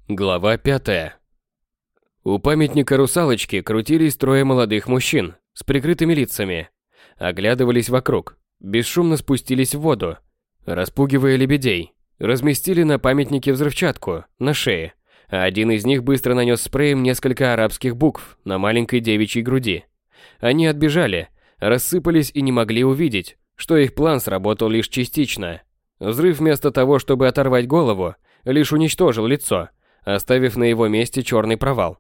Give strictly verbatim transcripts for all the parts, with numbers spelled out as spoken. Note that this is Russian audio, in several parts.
Глава пятая. У памятника русалочки крутились трое молодых мужчин с прикрытыми лицами. Оглядывались вокруг, бесшумно спустились в воду, распугивая лебедей. Разместили на памятнике взрывчатку на шее, а один из них быстро нанес спреем несколько арабских букв на маленькой девичьей груди. Они отбежали, рассыпались и не могли увидеть, что их план сработал лишь частично. Взрыв вместо того, чтобы оторвать голову, лишь уничтожил лицо, оставив на его месте черный провал.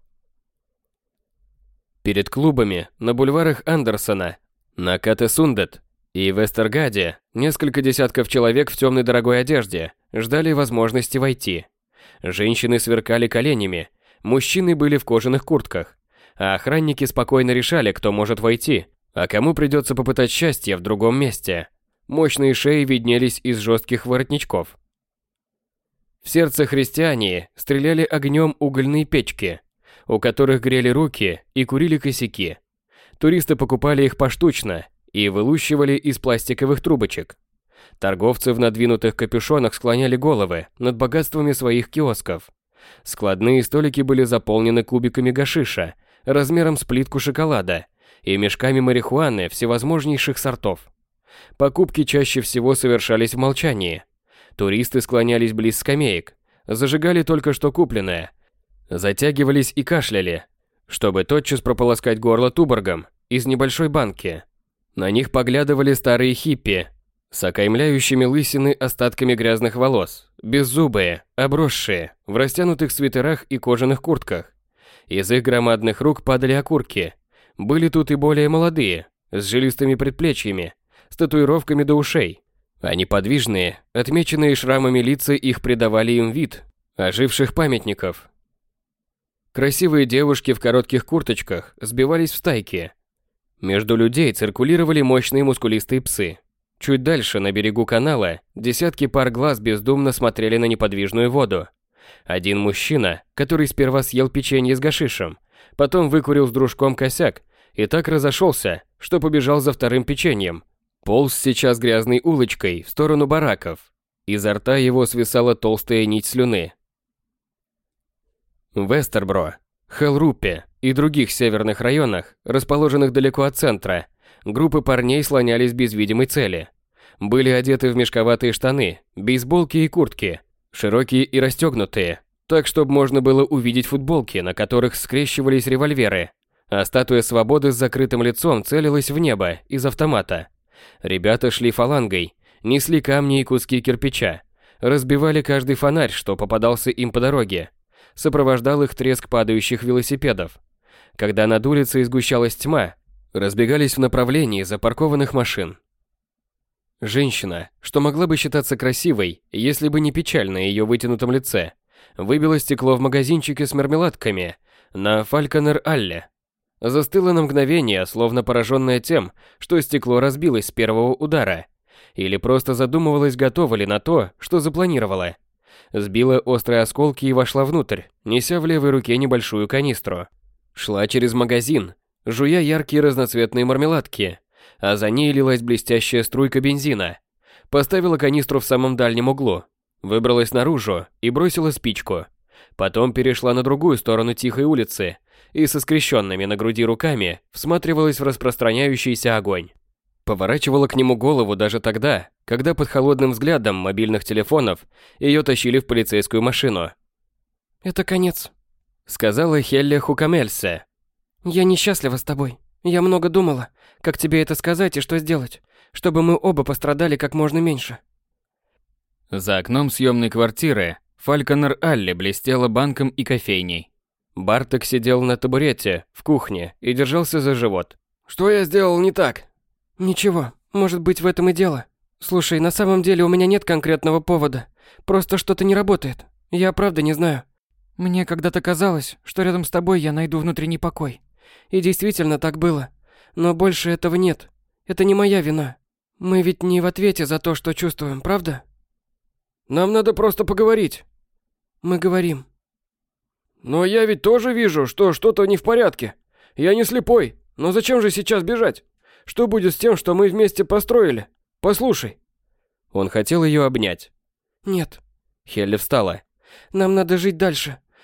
Перед клубами на бульварах Андерсона, на Катесундет и Вестергаде несколько десятков человек в темной дорогой одежде ждали возможности войти. Женщины сверкали коленями, мужчины были в кожаных куртках, а охранники спокойно решали, кто может войти, а кому придется попытать счастье в другом месте. Мощные шеи виднелись из жестких воротничков. В сердце христиане стреляли огнем угольные печки, у которых грели руки и курили косяки. Туристы покупали их поштучно и вылущивали из пластиковых трубочек. Торговцы в надвинутых капюшонах склоняли головы над богатствами своих киосков. Складные столики были заполнены кубиками гашиша размером с плитку шоколада и мешками марихуаны всевозможнейших сортов. Покупки чаще всего совершались в молчании. Туристы склонялись близ скамеек, зажигали только что купленное, затягивались и кашляли, чтобы тотчас прополоскать горло туборгом из небольшой банки. На них поглядывали старые хиппи с окаймляющими лысины остатками грязных волос, беззубые, обросшие, в растянутых свитерах и кожаных куртках. Из их громадных рук падали окурки. Были тут и более молодые, с жилистыми предплечьями, с татуировками до ушей. А неподвижные, отмеченные шрамами лица их придавали им вид оживших памятников. Красивые девушки в коротких курточках сбивались в стайки. Между людей циркулировали мощные мускулистые псы. Чуть дальше, на берегу канала, десятки пар глаз бездумно смотрели на неподвижную воду. Один мужчина, который сперва съел печенье с гашишем, потом выкурил с дружком косяк и так разошелся, что побежал за вторым печеньем. Полз сейчас грязной улочкой в сторону бараков. Изо рта его свисала толстая нить слюны. В Вестербро, Хеллруппе и других северных районах, расположенных далеко от центра, группы парней слонялись без видимой цели. Были одеты в мешковатые штаны, бейсболки и куртки, широкие и расстегнутые, так, чтобы можно было увидеть футболки, на которых скрещивались револьверы, а статуя свободы с закрытым лицом целилась в небо из автомата. Ребята шли фалангой, несли камни и куски кирпича, разбивали каждый фонарь, что попадался им по дороге. Сопровождал их треск падающих велосипедов. Когда над улицей сгущалась тьма, разбегались в направлении запаркованных машин. Женщина, что могла бы считаться красивой, если бы не печаль на ее вытянутом лице, выбила стекло в магазинчике с мармеладками на Фальконер-Алле. Застыла на мгновение, словно пораженная тем, что стекло разбилось с первого удара, или просто задумывалась, готова ли на то, что запланировала. Сбила острые осколки и вошла внутрь, неся в левой руке небольшую канистру. Шла через магазин, жуя яркие разноцветные мармеладки, а за ней лилась блестящая струйка бензина. Поставила канистру в самом дальнем углу, выбралась наружу и бросила спичку. Потом перешла на другую сторону тихой улицы и со скрещенными на груди руками всматривалась в распространяющийся огонь. Поворачивала к нему голову даже тогда, когда под холодным взглядом мобильных телефонов ее тащили в полицейскую машину. «Это конец», — сказала Хелле Хукамельсе. «Я несчастлива с тобой. Я много думала, как тебе это сказать и что сделать, чтобы мы оба пострадали как можно меньше». За окном съемной квартиры Фальконер-Алле блестела банком и кофейней. Барток сидел на табурете в кухне и держался за живот. «Что я сделал не так?» «Ничего, может быть, в этом и дело. Слушай, на самом деле у меня нет конкретного повода. Просто что-то не работает. Я правда не знаю. Мне когда-то казалось, что рядом с тобой я найду внутренний покой. И действительно так было. Но больше этого нет. Это не моя вина. Мы ведь не в ответе за то, что чувствуем, правда?» «Нам надо просто поговорить». «Мы говорим». «Но я ведь тоже вижу, что что-то не в порядке. Я не слепой. Но зачем же сейчас бежать? Что будет с тем, что мы вместе построили? Послушай». Он хотел ее обнять. «Нет». Хелли встала. «Нам надо жить дальше.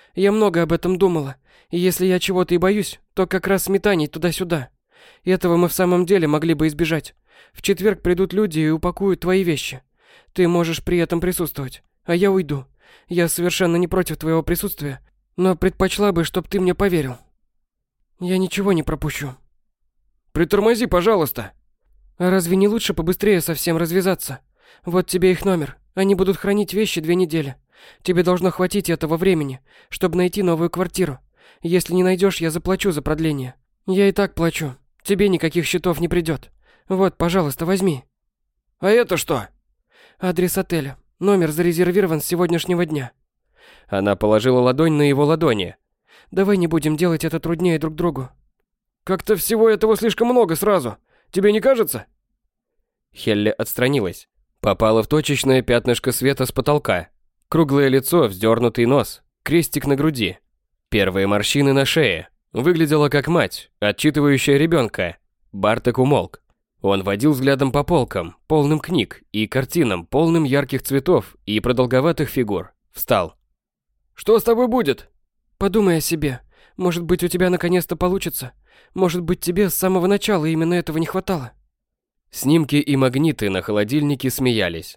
Я много об этом думала. И если я чего-то и боюсь, то как раз метаний туда-сюда. И этого мы в самом деле могли бы избежать. В четверг придут люди и упакуют твои вещи. Ты можешь при этом присутствовать, а я уйду. Я совершенно не против твоего присутствия, но предпочла бы, чтоб ты мне поверил. Я ничего не пропущу. Притормози, пожалуйста. А разве не лучше побыстрее совсем развязаться? Вот тебе их номер. Они будут хранить вещи две недели. Тебе должно хватить этого времени, чтобы найти новую квартиру. Если не найдешь, я заплачу за продление. Я и так плачу. Тебе никаких счетов не придет. Вот, пожалуйста, возьми. А это что? Адрес отеля. Номер зарезервирован с сегодняшнего дня. Она положила ладонь на его ладони. Давай не будем делать это труднее друг другу. Как-то всего этого слишком много сразу. Тебе не кажется? Хелли отстранилась. Попала в точечное пятнышко света с потолка. Круглое лицо, вздернутый нос, крестик на груди. Первые морщины на шее. Выглядела как мать, отчитывающая ребенка. Барток умолк. Он водил взглядом по полкам, полным книг, и картинам, полным ярких цветов и продолговатых фигур. Встал. «Что с тобой будет?» «Подумай о себе. Может быть, у тебя наконец-то получится. Может быть, тебе с самого начала именно этого не хватало». Снимки и магниты на холодильнике смеялись.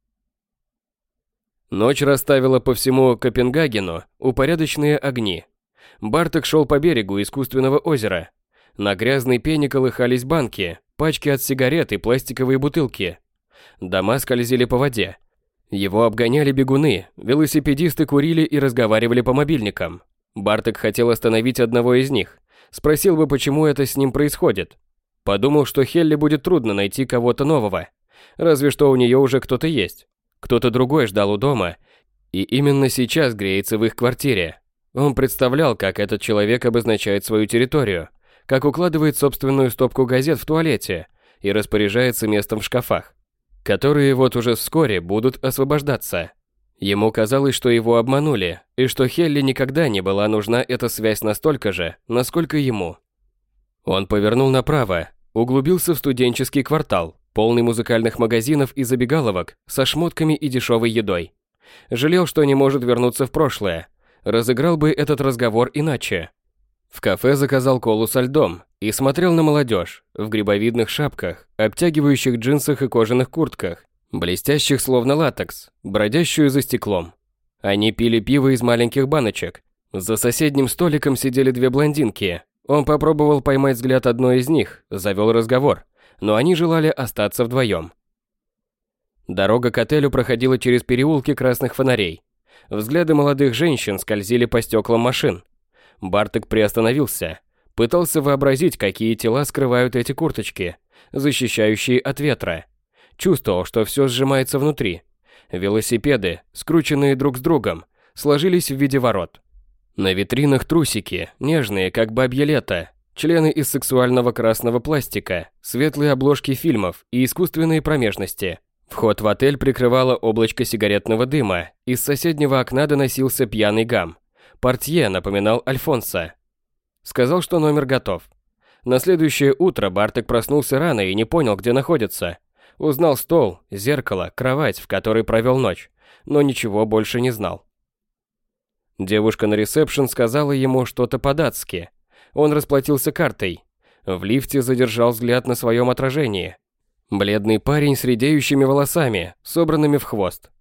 Ночь расставила по всему Копенгагену упорядоченные огни. Барток шел по берегу искусственного озера. На грязной пене колыхались банки, пачки от сигарет и пластиковые бутылки. Дома скользили по воде. Его обгоняли бегуны, велосипедисты курили и разговаривали по мобильникам. Барток хотел остановить одного из них. Спросил бы, почему это с ним происходит. Подумал, что Хелли будет трудно найти кого-то нового. Разве что у нее уже кто-то есть. Кто-то другой ждал у дома, и именно сейчас греется в их квартире. Он представлял, как этот человек обозначает свою территорию, как укладывает собственную стопку газет в туалете и распоряжается местом в шкафах, которые вот уже вскоре будут освобождаться. Ему казалось, что его обманули, и что Хелли никогда не была нужна эта связь настолько же, насколько ему. Он повернул направо, углубился в студенческий квартал, полный музыкальных магазинов и забегаловок со шмотками и дешевой едой. Жалел, что не может вернуться в прошлое. Разыграл бы этот разговор иначе. В кафе заказал колу со льдом и смотрел на молодежь в грибовидных шапках, обтягивающих джинсах и кожаных куртках, блестящих словно латекс, бродящую за стеклом. Они пили пиво из маленьких баночек. За соседним столиком сидели две блондинки. Он попробовал поймать взгляд одной из них, завел разговор, но они желали остаться вдвоем. Дорога к отелю проходила через переулки красных фонарей. Взгляды молодых женщин скользили по стеклам машин. Барток приостановился, пытался вообразить, какие тела скрывают эти курточки, защищающие от ветра. Чувствовал, что все сжимается внутри. Велосипеды, скрученные друг с другом, сложились в виде ворот. На витринах трусики, нежные, как бабье лето, члены из сексуального красного пластика, светлые обложки фильмов и искусственные промежности. Вход в отель прикрывало облачко сигаретного дыма, из соседнего окна доносился пьяный гам. Портье напоминал Альфонса. Сказал, что номер готов. На следующее утро Барток проснулся рано и не понял, где находится. Узнал стол, зеркало, кровать, в которой провел ночь, но ничего больше не знал. Девушка на ресепшн сказала ему что-то по-датски. Он расплатился картой. В лифте задержал взгляд на своем отражении. Бледный парень с редеющими волосами, собранными в хвост.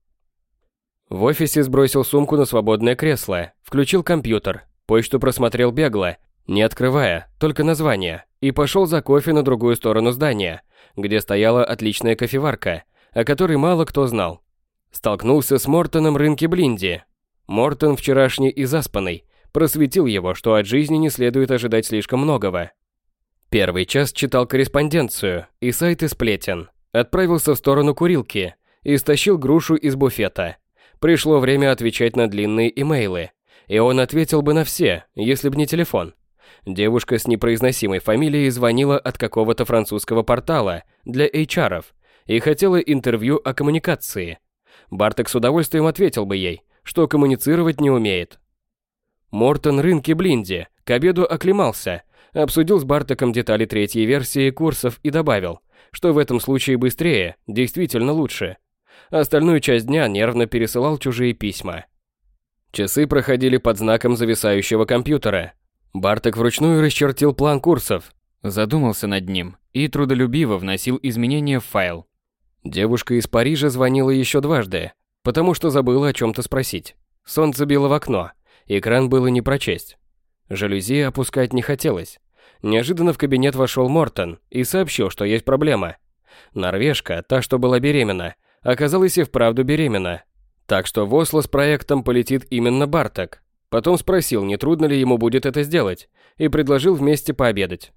В офисе сбросил сумку на свободное кресло, включил компьютер, почту просмотрел бегло, не открывая, только название, и пошел за кофе на другую сторону здания, где стояла отличная кофеварка, о которой мало кто знал. Столкнулся с Мортоном Рынки Блинди. Мортон, вчерашний и заспанный, просветил его, что от жизни не следует ожидать слишком многого. Первый час читал корреспонденцию и сайты сплетен, отправился в сторону курилки и стащил грушу из буфета. Пришло время отвечать на длинные имейлы, и он ответил бы на все, если б не телефон. Девушка с непроизносимой фамилией звонила от какого-то французского портала для эйч ар-ов и хотела интервью о коммуникации. Барток с удовольствием ответил бы ей, что коммуницировать не умеет. Мортон Рынки Блинди к обеду оклемался, обсудил с Бартоком детали третьей версии курсов и добавил, что в этом случае быстрее, действительно лучше. Остальную часть дня нервно пересылал чужие письма. Часы проходили под знаком зависающего компьютера. Барток вручную расчертил план курсов, задумался над ним и трудолюбиво вносил изменения в файл. Девушка из Парижа звонила еще дважды, потому что забыла о чем-то спросить. Солнце било в окно, экран было не прочесть. Жалюзи опускать не хотелось. Неожиданно в кабинет вошел Мортон и сообщил, что есть проблема. Норвежка, та, что была беременна, оказалась и вправду беременна. Так что в Осло с проектом полетит именно Барток. Потом спросил, не трудно ли ему будет это сделать, и предложил вместе пообедать.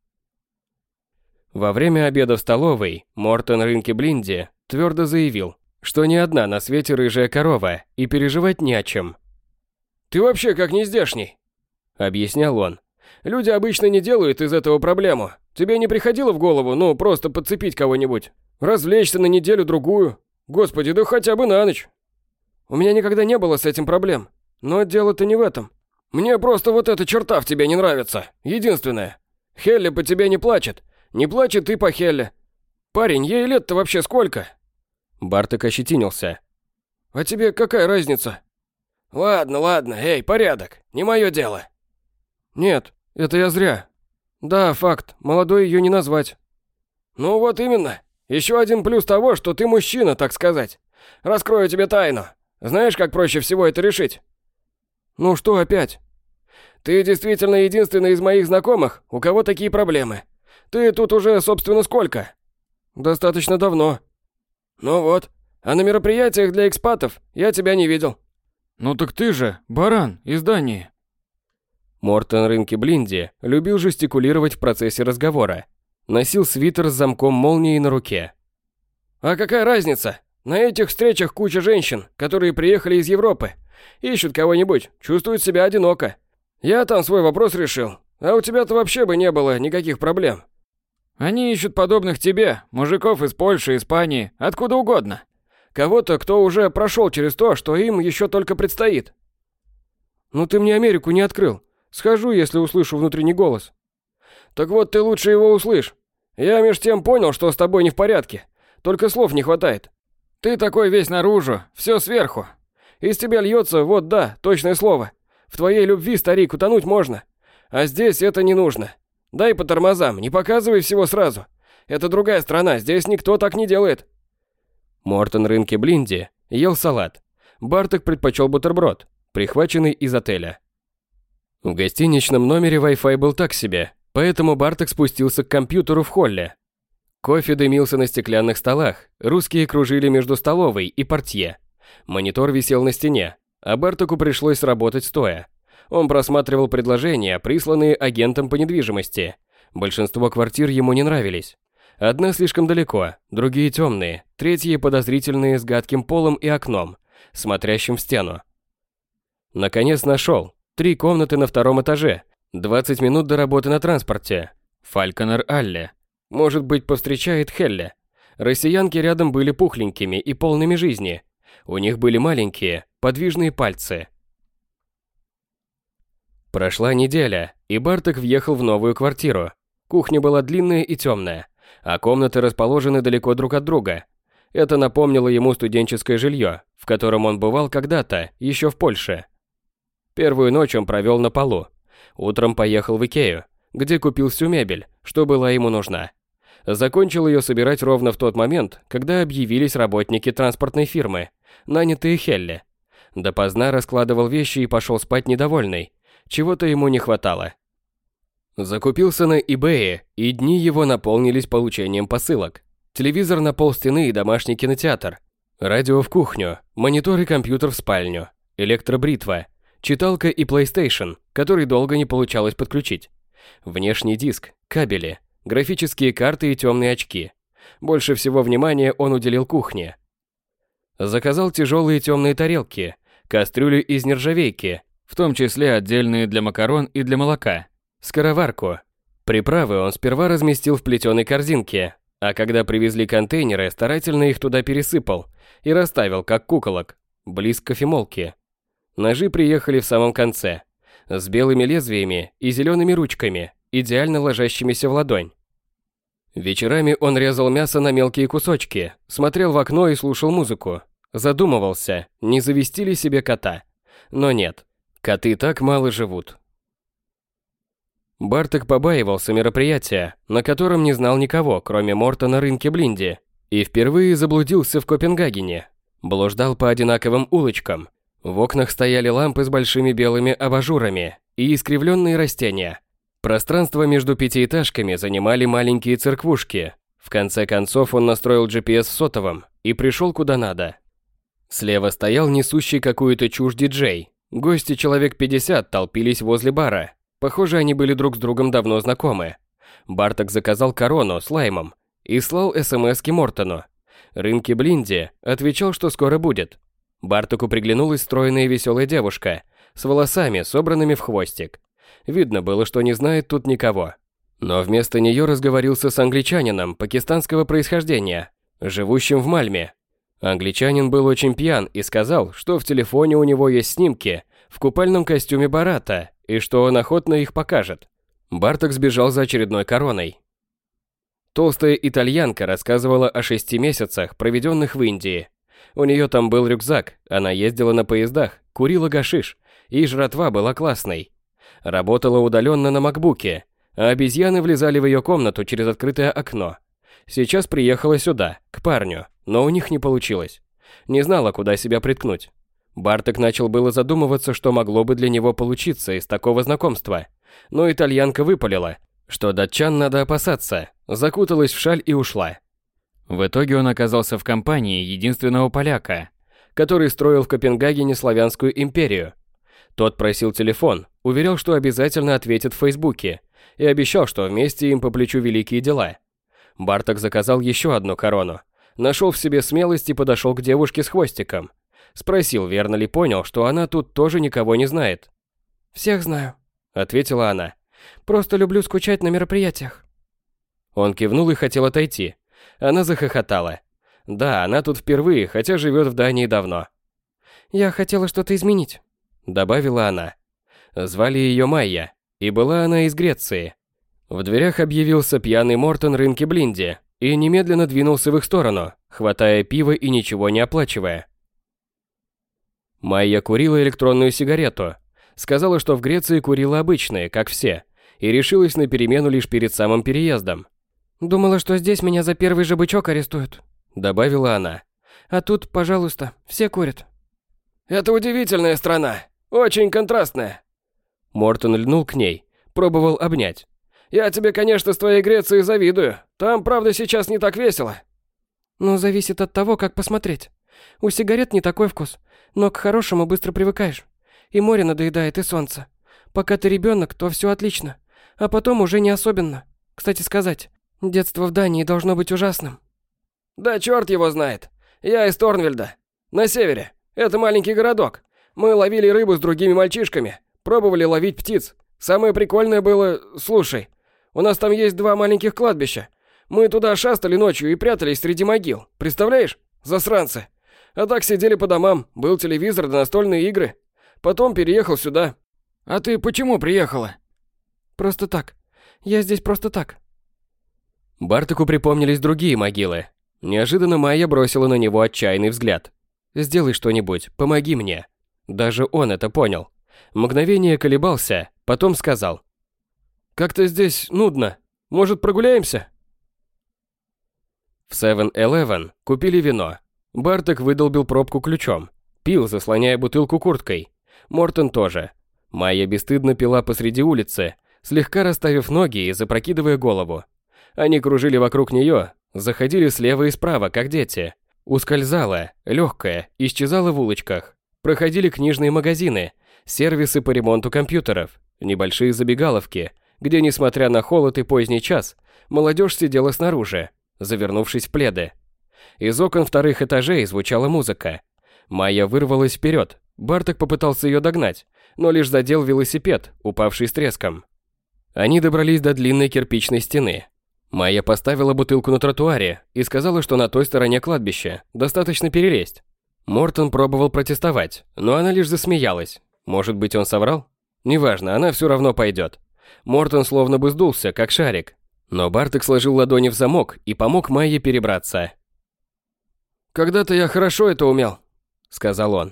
Во время обеда в столовой Мортон Рынке-Блинди твердо заявил, что ни одна на свете рыжая корова, и переживать не о чем. «Ты вообще как не здешний», — объяснял он. «Люди обычно не делают из этого проблему. Тебе не приходило в голову, ну, просто подцепить кого-нибудь? Развлечься на неделю-другую? Господи, да хотя бы на ночь. У меня никогда не было с этим проблем. Но дело-то не в этом. Мне просто вот эта черта в тебе не нравится. Единственное. Хелли по тебе не плачет. Не плачет ты по Хелли. Парень, ей лет-то вообще сколько?» Барток ощетинился. «А тебе какая разница?» «Ладно, ладно, эй, порядок. Не мое дело». «Нет, это я зря. Да, факт, молодой ее не назвать». «Ну вот именно. Еще один плюс того, что ты мужчина, так сказать. Раскрою тебе тайну. Знаешь, как проще всего это решить?» «Ну что опять?» «Ты действительно единственный из моих знакомых, у кого такие проблемы. Ты тут уже, собственно, сколько?» «Достаточно давно». «Ну вот. А на мероприятиях для экспатов я тебя не видел». «Ну так ты же, баран, из Дании». Мортон Рынке-Блинди любил жестикулировать в процессе разговора. Носил свитер с замком молнии на руке. «А какая разница? На этих встречах куча женщин, которые приехали из Европы. Ищут кого-нибудь, чувствуют себя одиноко. Я там свой вопрос решил, а у тебя-то вообще бы не было никаких проблем». «Они ищут подобных тебе, мужиков из Польши, Испании, откуда угодно. Кого-то, кто уже прошел через то, что им еще только предстоит». «Ну ты мне Америку не открыл. Схожу, если услышу внутренний голос». «Так вот ты лучше его услышь. Я меж тем понял, что с тобой не в порядке. Только слов не хватает. Ты такой весь наружу, все сверху. Из тебя льется, вот да, точное слово. В твоей любви, старик, утонуть можно. А здесь это не нужно. Дай по тормозам, не показывай всего сразу. Это другая страна, здесь никто так не делает». Мортон Рынке-Блинди ел салат. Барток предпочел бутерброд, прихваченный из отеля. В гостиничном номере Wi-Fi был так себе, поэтому Барток спустился к компьютеру в холле. Кофе дымился на стеклянных столах, русские кружили между столовой и портье. Монитор висел на стене, а Бартоку пришлось работать стоя. Он просматривал предложения, присланные агентом по недвижимости. Большинство квартир ему не нравились. Одна слишком далеко, другие темные, третьи подозрительные с гадким полом и окном, смотрящим в стену. Наконец нашел. Три комнаты на втором этаже, двадцать минут до работы на транспорте. Фальконер-Алле. Может быть, повстречает Хелли. Россиянки рядом были пухленькими и полными жизни. У них были маленькие, подвижные пальцы. Прошла неделя, и Барток въехал в новую квартиру. Кухня была длинная и темная, а комнаты расположены далеко друг от друга. Это напомнило ему студенческое жилье, в котором он бывал когда-то, еще в Польше. Первую ночь он провел на полу. Утром поехал в Икею, где купил всю мебель, что была ему нужна. Закончил ее собирать ровно в тот момент, когда объявились работники транспортной фирмы, нанятые Хелли. Допоздна раскладывал вещи и пошел спать недовольный. Чего-то ему не хватало. Закупился на eBay, и дни его наполнились получением посылок. Телевизор на полстены и домашний кинотеатр. Радио в кухню, монитор и компьютер в спальню. Электробритва, читалка и PlayStation, который долго не получалось подключить. Внешний диск, кабели, графические карты и темные очки. Больше всего внимания он уделил кухне. Заказал тяжелые темные тарелки, кастрюли из нержавейки, в том числе отдельные для макарон и для молока, скороварку. Приправы он сперва разместил в плетеной корзинке, а когда привезли контейнеры, старательно их туда пересыпал и расставил, как куколок, близ кофемолки. Ножи приехали в самом конце, с белыми лезвиями и зелеными ручками, идеально ложащимися в ладонь. Вечерами он резал мясо на мелкие кусочки, смотрел в окно и слушал музыку. Задумывался, не завести ли себе кота. Но нет, коты так мало живут. Барток побаивался мероприятия, на котором не знал никого, кроме Морта на рынке Блинди, и впервые заблудился в Копенгагене. Блуждал по одинаковым улочкам. В окнах стояли лампы с большими белыми абажурами и искривленные растения. Пространство между пятиэтажками занимали маленькие церквушки. В конце концов он настроил джи пи эс в сотовом и пришел куда надо. Слева стоял несущий какую-то чушь диджей. Гости человек пятьдесят толпились возле бара. Похоже, они были друг с другом давно знакомы. Барток заказал корону с лаймом и слал эс-эм-эски Мортону. Рынки Блинди отвечал, что скоро будет. Бартоку приглянулась стройная и веселая девушка с волосами, собранными в хвостик. Видно было, что не знает тут никого. Но вместо нее разговорился с англичанином пакистанского происхождения, живущим в Мальме. Англичанин был очень пьян и сказал, что в телефоне у него есть снимки в купальном костюме Барата и что он охотно их покажет. Барток сбежал за очередной короной. Толстая итальянка рассказывала о шести месяцах, проведенных в Индии. У нее там был рюкзак, она ездила на поездах, курила гашиш, и жратва была классной. Работала удаленно на макбуке, а обезьяны влезали в ее комнату через открытое окно. Сейчас приехала сюда, к парню, но у них не получилось. Не знала, куда себя приткнуть. Барток начал было задумываться, что могло бы для него получиться из такого знакомства. Но итальянка выпалила, что датчан надо опасаться, закуталась в шаль и ушла. В итоге он оказался в компании единственного поляка, который строил в Копенгагене славянскую империю. Тот просил телефон, уверял, что обязательно ответит в Фейсбуке, и обещал, что вместе им по плечу великие дела. Барток заказал еще одну корону, нашел в себе смелость и подошел к девушке с хвостиком. Спросил, верно ли понял, что она тут тоже никого не знает. «Всех знаю», — ответила она. «Просто люблю скучать на мероприятиях». Он кивнул и хотел отойти. Она захохотала. Да, она тут впервые, хотя живет в Дании давно. «Я хотела что-то изменить», — добавила она. Звали ее Майя, и была она из Греции. В дверях объявился пьяный Мортон рынки Блинди и немедленно двинулся в их сторону, хватая пиво и ничего не оплачивая. Майя курила электронную сигарету. Сказала, что в Греции курила обычные, как все, и решилась на перемену лишь перед самым переездом. «Думала, что здесь меня за первый же бычок арестуют», — добавила она. «А тут, пожалуйста, все курят». «Это удивительная страна, очень контрастная». Мортон льнул к ней, пробовал обнять. «Я тебе, конечно, с твоей Грецией завидую. Там, правда, сейчас не так весело». «Ну, зависит от того, как посмотреть. У сигарет не такой вкус, но к хорошему быстро привыкаешь. И море надоедает, и солнце. Пока ты ребенок, то все отлично, а потом уже не особенно. Кстати сказать, детство в Дании должно быть ужасным». «Да черт его знает. Я из Торнвельда, на севере. Это маленький городок. Мы ловили рыбу с другими мальчишками, пробовали ловить птиц. Самое прикольное было... Слушай, у нас там есть два маленьких кладбища. Мы туда шастали ночью и прятались среди могил. Представляешь? Засранцы. А так сидели по домам, был телевизор да настольные игры. Потом переехал сюда». «А ты почему приехала?» «Просто так. Я здесь просто так». Бартоку припомнились другие могилы. Неожиданно Майя бросила на него отчаянный взгляд. «Сделай что-нибудь, помоги мне». Даже он это понял. Мгновение колебался, потом сказал. «Как-то здесь нудно. Может, прогуляемся?» В севен-элевен купили вино. Барток выдолбил пробку ключом. Пил, заслоняя бутылку курткой. Мортон тоже. Майя бесстыдно пила посреди улицы, слегка расставив ноги и запрокидывая голову. Они кружили вокруг нее, заходили слева и справа, как дети. Ускользала, легкая, исчезала в улочках. Проходили книжные магазины, сервисы по ремонту компьютеров, небольшие забегаловки, где, несмотря на холод и поздний час, молодежь сидела снаружи, завернувшись в пледы. Из окон вторых этажей звучала музыка. Майя вырвалась вперед. Барток попытался ее догнать, но лишь задел велосипед, упавший с треском. Они добрались до длинной кирпичной стены. Майя поставила бутылку на тротуаре и сказала, что на той стороне кладбища достаточно перелезть. Мортон пробовал протестовать, но она лишь засмеялась. Может быть, он соврал? Неважно, она все равно пойдет. Мортон словно бы сдулся, как шарик. Но Барток сложил ладони в замок и помог Майе перебраться. «Когда-то я хорошо это умел», — сказал он.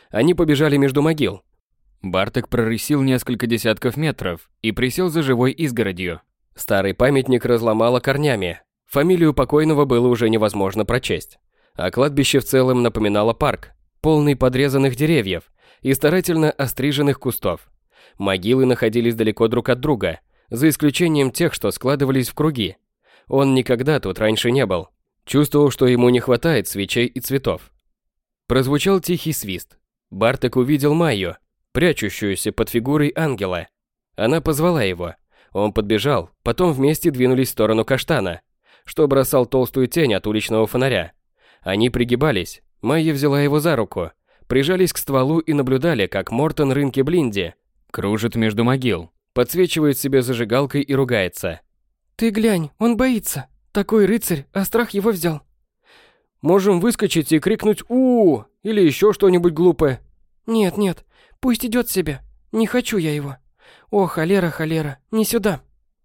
Они побежали между могил. Барток прорысил несколько десятков метров и присел за живой изгородью. Старый памятник разломало корнями. Фамилию покойного было уже невозможно прочесть. А кладбище в целом напоминало парк, полный подрезанных деревьев и старательно остриженных кустов. Могилы находились далеко друг от друга, за исключением тех, что складывались в круги. Он никогда тут раньше не был. Чувствовал, что ему не хватает свечей и цветов. Прозвучал тихий свист. Барток увидел Майю, прячущуюся под фигурой ангела. Она позвала его. Он подбежал, потом вместе двинулись в сторону каштана, что бросал толстую тень от уличного фонаря. Они пригибались. Майя взяла его за руку, прижались к стволу и наблюдали, как Мортон Рынки Блинди кружит между могил, подсвечивает себе зажигалкой и ругается. «Ты глянь, он боится. Такой рыцарь, а страх его взял». «Можем выскочить и крикнуть «У-у-у» или еще что-нибудь глупое». «Нет, нет, пусть идет себе. Не хочу я его. О, холера, холера, не сюда».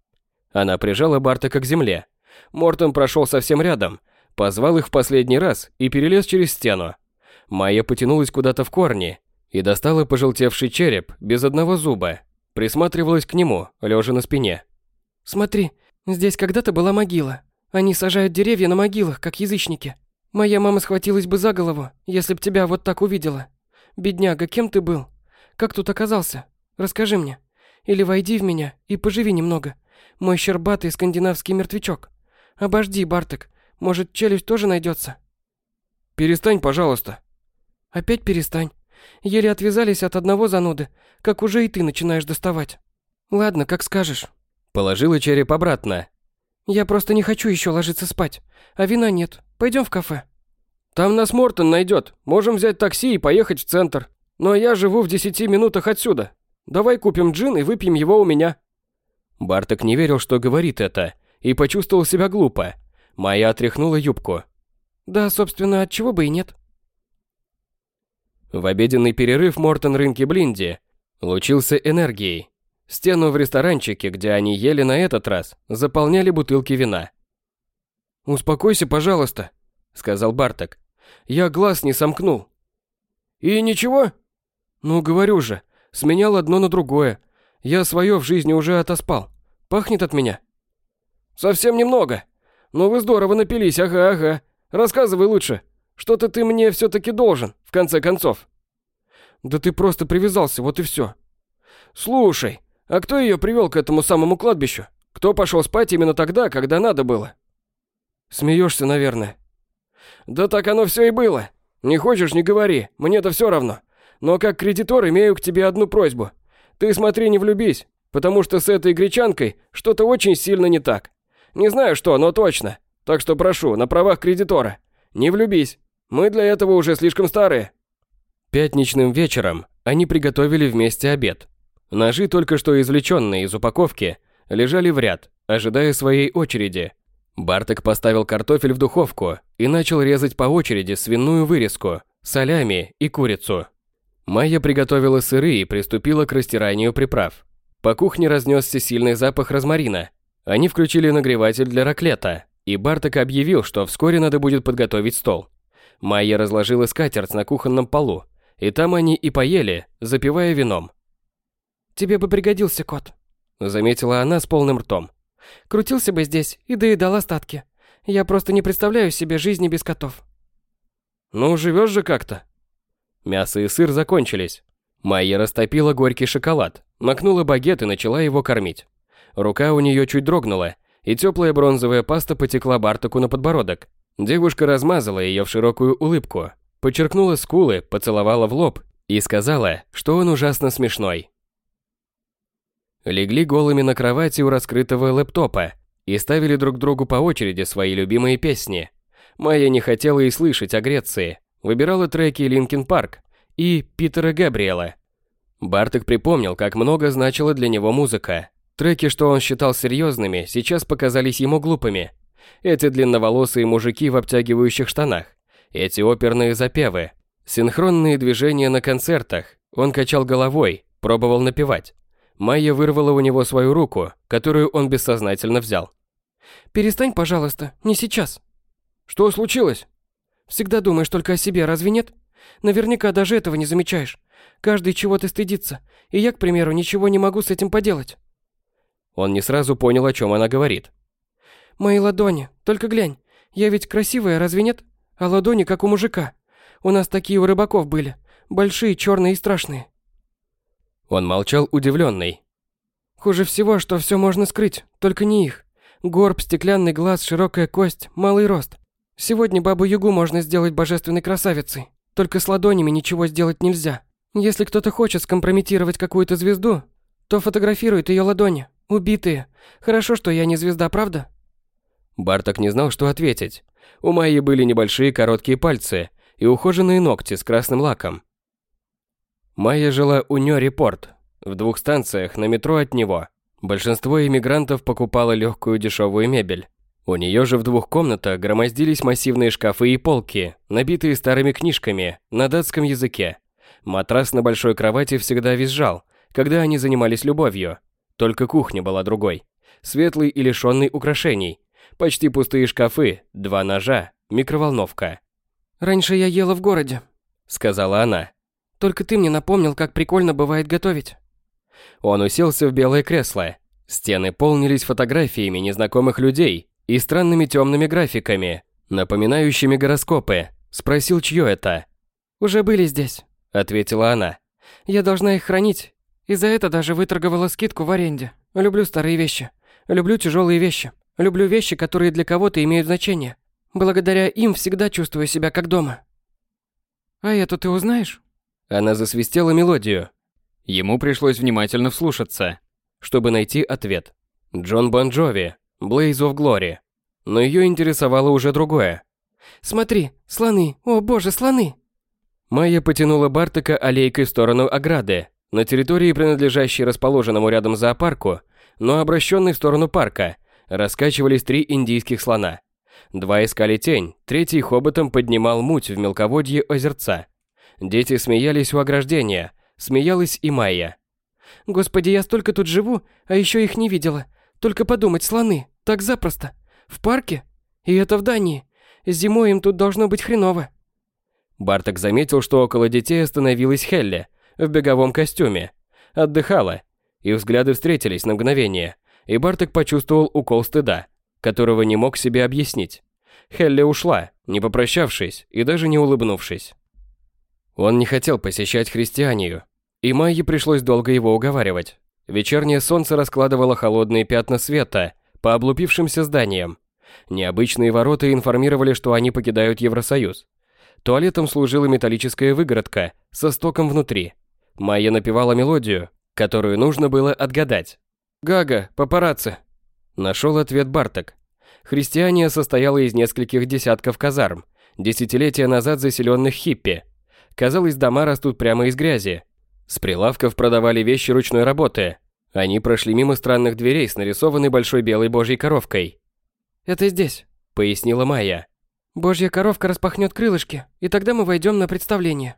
Она прижала Бартока к земле. Мортон прошел совсем рядом, позвал их в последний раз и перелез через стену. Майя потянулась куда-то в корни и достала пожелтевший череп без одного зуба. Присматривалась к нему, лежа на спине. «Смотри, здесь когда-то была могила. Они сажают деревья на могилах, как язычники. Моя мама схватилась бы за голову, если б тебя вот так увидела. Бедняга, кем ты был? Как тут оказался? Расскажи мне. Или войди в меня и поживи немного. Мой щербатый скандинавский мертвячок. Обожди, Барток, может, челюсть тоже найдется?» «Перестань, пожалуйста». «Опять перестань. Еле отвязались от одного зануды, как уже и ты начинаешь доставать. Ладно, как скажешь». Положила череп обратно. «Я просто не хочу еще ложиться спать. А вина нет. Пойдем в кафе». «Там нас Мортон найдет. Можем взять такси и поехать в центр. Но я живу в десяти минутах отсюда. Давай купим джин и выпьем его у меня». Барток не верил, что говорит это, и почувствовал себя глупо. Майя отряхнула юбку. «Да, собственно, отчего бы и нет». В обеденный перерыв Мортон Рынки Блинди лучился энергией. Стену в ресторанчике, где они ели на этот раз, заполняли бутылки вина. «Успокойся, пожалуйста», — сказал Барток. «Я глаз не сомкнул». «И ничего?» «Ну, говорю же, сменял одно на другое. Я свое в жизни уже отоспал. Пахнет от меня». «Совсем немного. Но вы здорово напились, ага, ага. Рассказывай лучше. Что-то ты мне все-таки должен, в конце концов». «Да ты просто привязался, вот и все». «Слушай, а кто ее привел к этому самому кладбищу? Кто пошел спать именно тогда, когда надо было?» «Смеешься, наверное». «Да так оно все и было. Не хочешь, не говори, мне-то все равно. Но как кредитор имею к тебе одну просьбу. Ты смотри, не влюбись, потому что с этой гречанкой что-то очень сильно не так. Не знаю что, но точно. Так что прошу, на правах кредитора, не влюбись. Мы для этого уже слишком старые». Пятничным вечером они приготовили вместе обед. Ножи, только что извлеченные из упаковки, лежали в ряд, ожидая своей очереди. Барток поставил картофель в духовку и начал резать по очереди свиную вырезку, салями и курицу. Майя приготовила сыры и приступила к растиранию приправ. По кухне разнесся сильный запах розмарина. Они включили нагреватель для раклета, и Барток объявил, что вскоре надо будет подготовить стол. Майя разложила скатерть на кухонном полу, и там они и поели, запивая вином. «Тебе бы пригодился кот», — заметила она с полным ртом. «Крутился бы здесь и доедал остатки. Я просто не представляю себе жизни без котов». «Ну, живешь же как-то». Мясо и сыр закончились. Майя растопила горький шоколад, макнула багет и начала его кормить. Рука у нее чуть дрогнула, и теплая бронзовая паста потекла Бартоку на подбородок. Девушка размазала ее в широкую улыбку, подчеркнула скулы, поцеловала в лоб и сказала, что он ужасно смешной. Легли голыми на кровати у раскрытого лэптопа и ставили друг другу по очереди свои любимые песни. Майя не хотела и слышать о Греции, выбирала треки Линкин Парк и Питера Габриэла. Барток припомнил, как много значила для него музыка. Треки, что он считал серьезными, сейчас показались ему глупыми. Эти длинноволосые мужики в обтягивающих штанах, эти оперные запевы, синхронные движения на концертах. Он качал головой, пробовал напевать. Майя вырвала у него свою руку, которую он бессознательно взял. «Перестань, пожалуйста, не сейчас». «Что случилось?» «Всегда думаешь только о себе, разве нет? Наверняка даже этого не замечаешь. Каждый чего-то стыдится, и я, к примеру, ничего не могу с этим поделать. Он не сразу понял, о чем она говорит. Мои ладони, только глянь. Я ведь красивая, разве нет? А ладони как у мужика. У нас такие у рыбаков были. Большие, черные и страшные. Он молчал, удивленный. Хуже всего, что все можно скрыть, только не их. Горб, стеклянный глаз, широкая кость, малый рост. Сегодня бабу-ягу можно сделать божественной красавицей. Только с ладонями ничего сделать нельзя. Если кто-то хочет скомпрометировать какую-то звезду, то фотографирует ее ладони. Убитые. Хорошо, что я не звезда, правда? Барток не знал, что ответить. У Майи были небольшие короткие пальцы и ухоженные ногти с красным лаком. Майя жила у Нёри-Порт, в двух станциях на метро от него. Большинство иммигрантов покупало легкую дешевую мебель. У нее же в двух комнатах громоздились массивные шкафы и полки, набитые старыми книжками на датском языке. Матрас на большой кровати всегда визжал, когда они занимались любовью. Только кухня была другой. Светлый и лишенный украшений. Почти пустые шкафы, два ножа, микроволновка. «Раньше я ела в городе», — сказала она. «Только ты мне напомнил, как прикольно бывает готовить». Он уселся в белое кресло. Стены полнились фотографиями незнакомых людей и странными темными графиками, напоминающими гороскопы. Спросил, чье это. «Уже были здесь», — ответила она. «Я должна их хранить. И за это даже выторговала скидку в аренде. Люблю старые вещи. Люблю тяжелые вещи. Люблю вещи, которые для кого-то имеют значение. Благодаря им всегда чувствую себя как дома». «А эту ты узнаешь?» Она засвистела мелодию. Ему пришлось внимательно вслушаться, чтобы найти ответ. Джон Бон Джови, Blaze of Glory. Но ее интересовало уже другое. «Смотри, слоны! О боже, слоны!» Майя потянула Бартока аллейкой в сторону ограды, на территории, принадлежащей расположенному рядом зоопарку, но обращенной в сторону парка, раскачивались три индийских слона. Два искали тень, третий хоботом поднимал муть в мелководье озерца. Дети смеялись у ограждения, смеялась и Майя. «Господи, я столько тут живу, а еще их не видела. Только подумать, слоны, так запросто. В парке? И это в Дании. Зимой им тут должно быть хреново». Барток заметил, что около детей остановилась Хелли в беговом костюме. Отдыхала, и взгляды встретились на мгновение, и Барток почувствовал укол стыда, которого не мог себе объяснить. Хелли ушла, не попрощавшись и даже не улыбнувшись. Он не хотел посещать христианию, и Майе пришлось долго его уговаривать. Вечернее солнце раскладывало холодные пятна света по облупившимся зданиям. Необычные ворота информировали, что они покидают Евросоюз. Туалетом служила металлическая выгородка со стоком внутри. Майя напевала мелодию, которую нужно было отгадать. «Гага, папарацци!» Нашел ответ Барток. Христиания состояла из нескольких десятков казарм, десятилетия назад заселенных хиппи. Казалось, дома растут прямо из грязи. С прилавков продавали вещи ручной работы. Они прошли мимо странных дверей с нарисованной большой белой божьей коровкой. «Это здесь», — пояснила Майя. «Божья коровка распахнет крылышки, и тогда мы войдем на представление».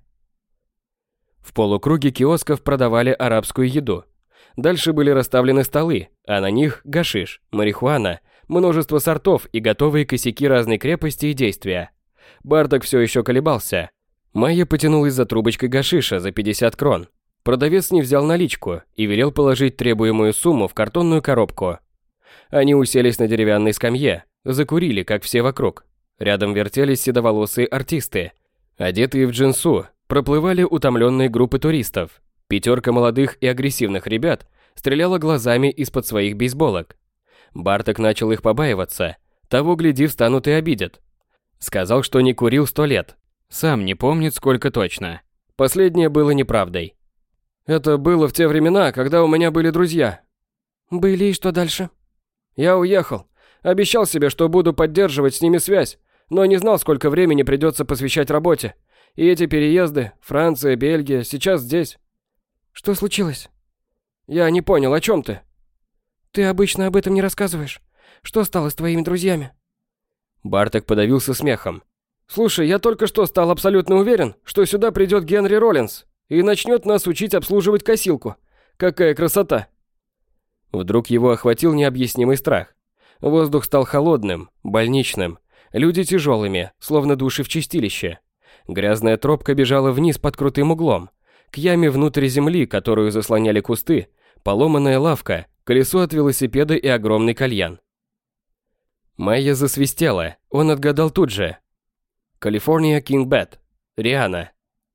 В полукруге киосков продавали арабскую еду. Дальше были расставлены столы, а на них гашиш, марихуана, множество сортов и готовые косяки разной крепости и действия. Барток все еще колебался. Майя потянулась за трубочкой гашиша за пятьдесят крон. Продавец не взял наличку и велел положить требуемую сумму в картонную коробку. Они уселись на деревянной скамье, закурили, как все вокруг. Рядом вертелись седоволосые артисты. Одетые в джинсу, проплывали утомленные группы туристов. Пятерка молодых и агрессивных ребят стреляла глазами из-под своих бейсболок. Барток начал их побаиваться. Того, гляди, встанут и обидят. Сказал, что не курил сто лет. Сам не помнит, сколько точно. Последнее было неправдой. «Это было в те времена, когда у меня были друзья». «Были, и что дальше?» «Я уехал. Обещал себе, что буду поддерживать с ними связь, но не знал, сколько времени придется посвящать работе. И эти переезды, Франция, Бельгия, сейчас здесь». «Что случилось?» «Я не понял, о чем ты?» «Ты обычно об этом не рассказываешь. Что стало с твоими друзьями?» Барток подавился смехом. «Слушай, я только что стал абсолютно уверен, что сюда придет Генри Роллинс и начнет нас учить обслуживать косилку. Какая красота!» Вдруг его охватил необъяснимый страх. Воздух стал холодным, больничным, люди тяжелыми, словно души в чистилище. Грязная тропка бежала вниз под крутым углом, к яме внутрь земли, которую заслоняли кусты, поломанная лавка, колесо от велосипеда и огромный кальян. Майя засвистела, он отгадал тут же. California King Bed. Риана.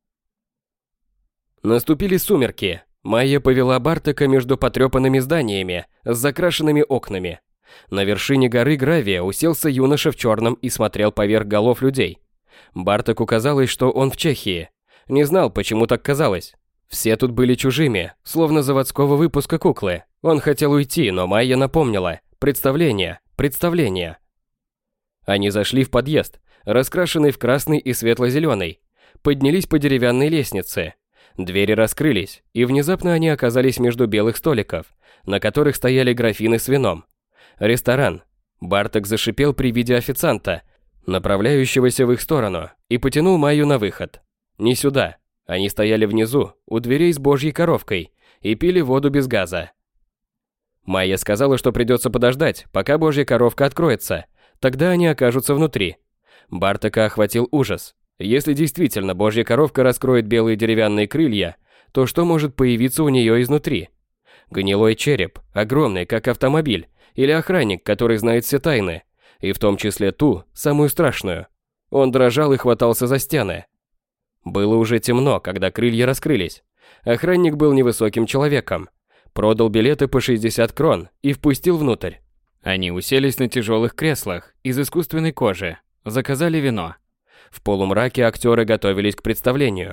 Наступили сумерки. Майя повела Бартака между потрепанными зданиями с закрашенными окнами. На вершине горы Гравия уселся юноша в черном и смотрел поверх голов людей. Бартаку казалось, что он в Чехии. Не знал, почему так казалось. Все тут были чужими, словно заводского выпуска куклы. Он хотел уйти, но Майя напомнила. Представление, представление. Они зашли в подъезд, раскрашенный в красный и светло-зеленый. Поднялись по деревянной лестнице. Двери раскрылись, и внезапно они оказались между белых столиков, на которых стояли графины с вином. Ресторан. Бартак зашипел при виде официанта, направляющегося в их сторону, и потянул Майю на выход. Не сюда. Они стояли внизу, у дверей с божьей коровкой, и пили воду без газа. Майя сказала, что придется подождать, пока божья коровка откроется, тогда они окажутся внутри. Бартака охватил ужас. Если действительно божья коровка раскроет белые деревянные крылья, то что может появиться у нее изнутри? Гнилой череп, огромный, как автомобиль, или охранник, который знает все тайны, и в том числе ту, самую страшную. Он дрожал и хватался за стены. Было уже темно, когда крылья раскрылись. Охранник был невысоким человеком. Продал билеты по шестьдесят крон и впустил внутрь. Они уселись на тяжелых креслах из искусственной кожи, заказали вино. В полумраке актеры готовились к представлению.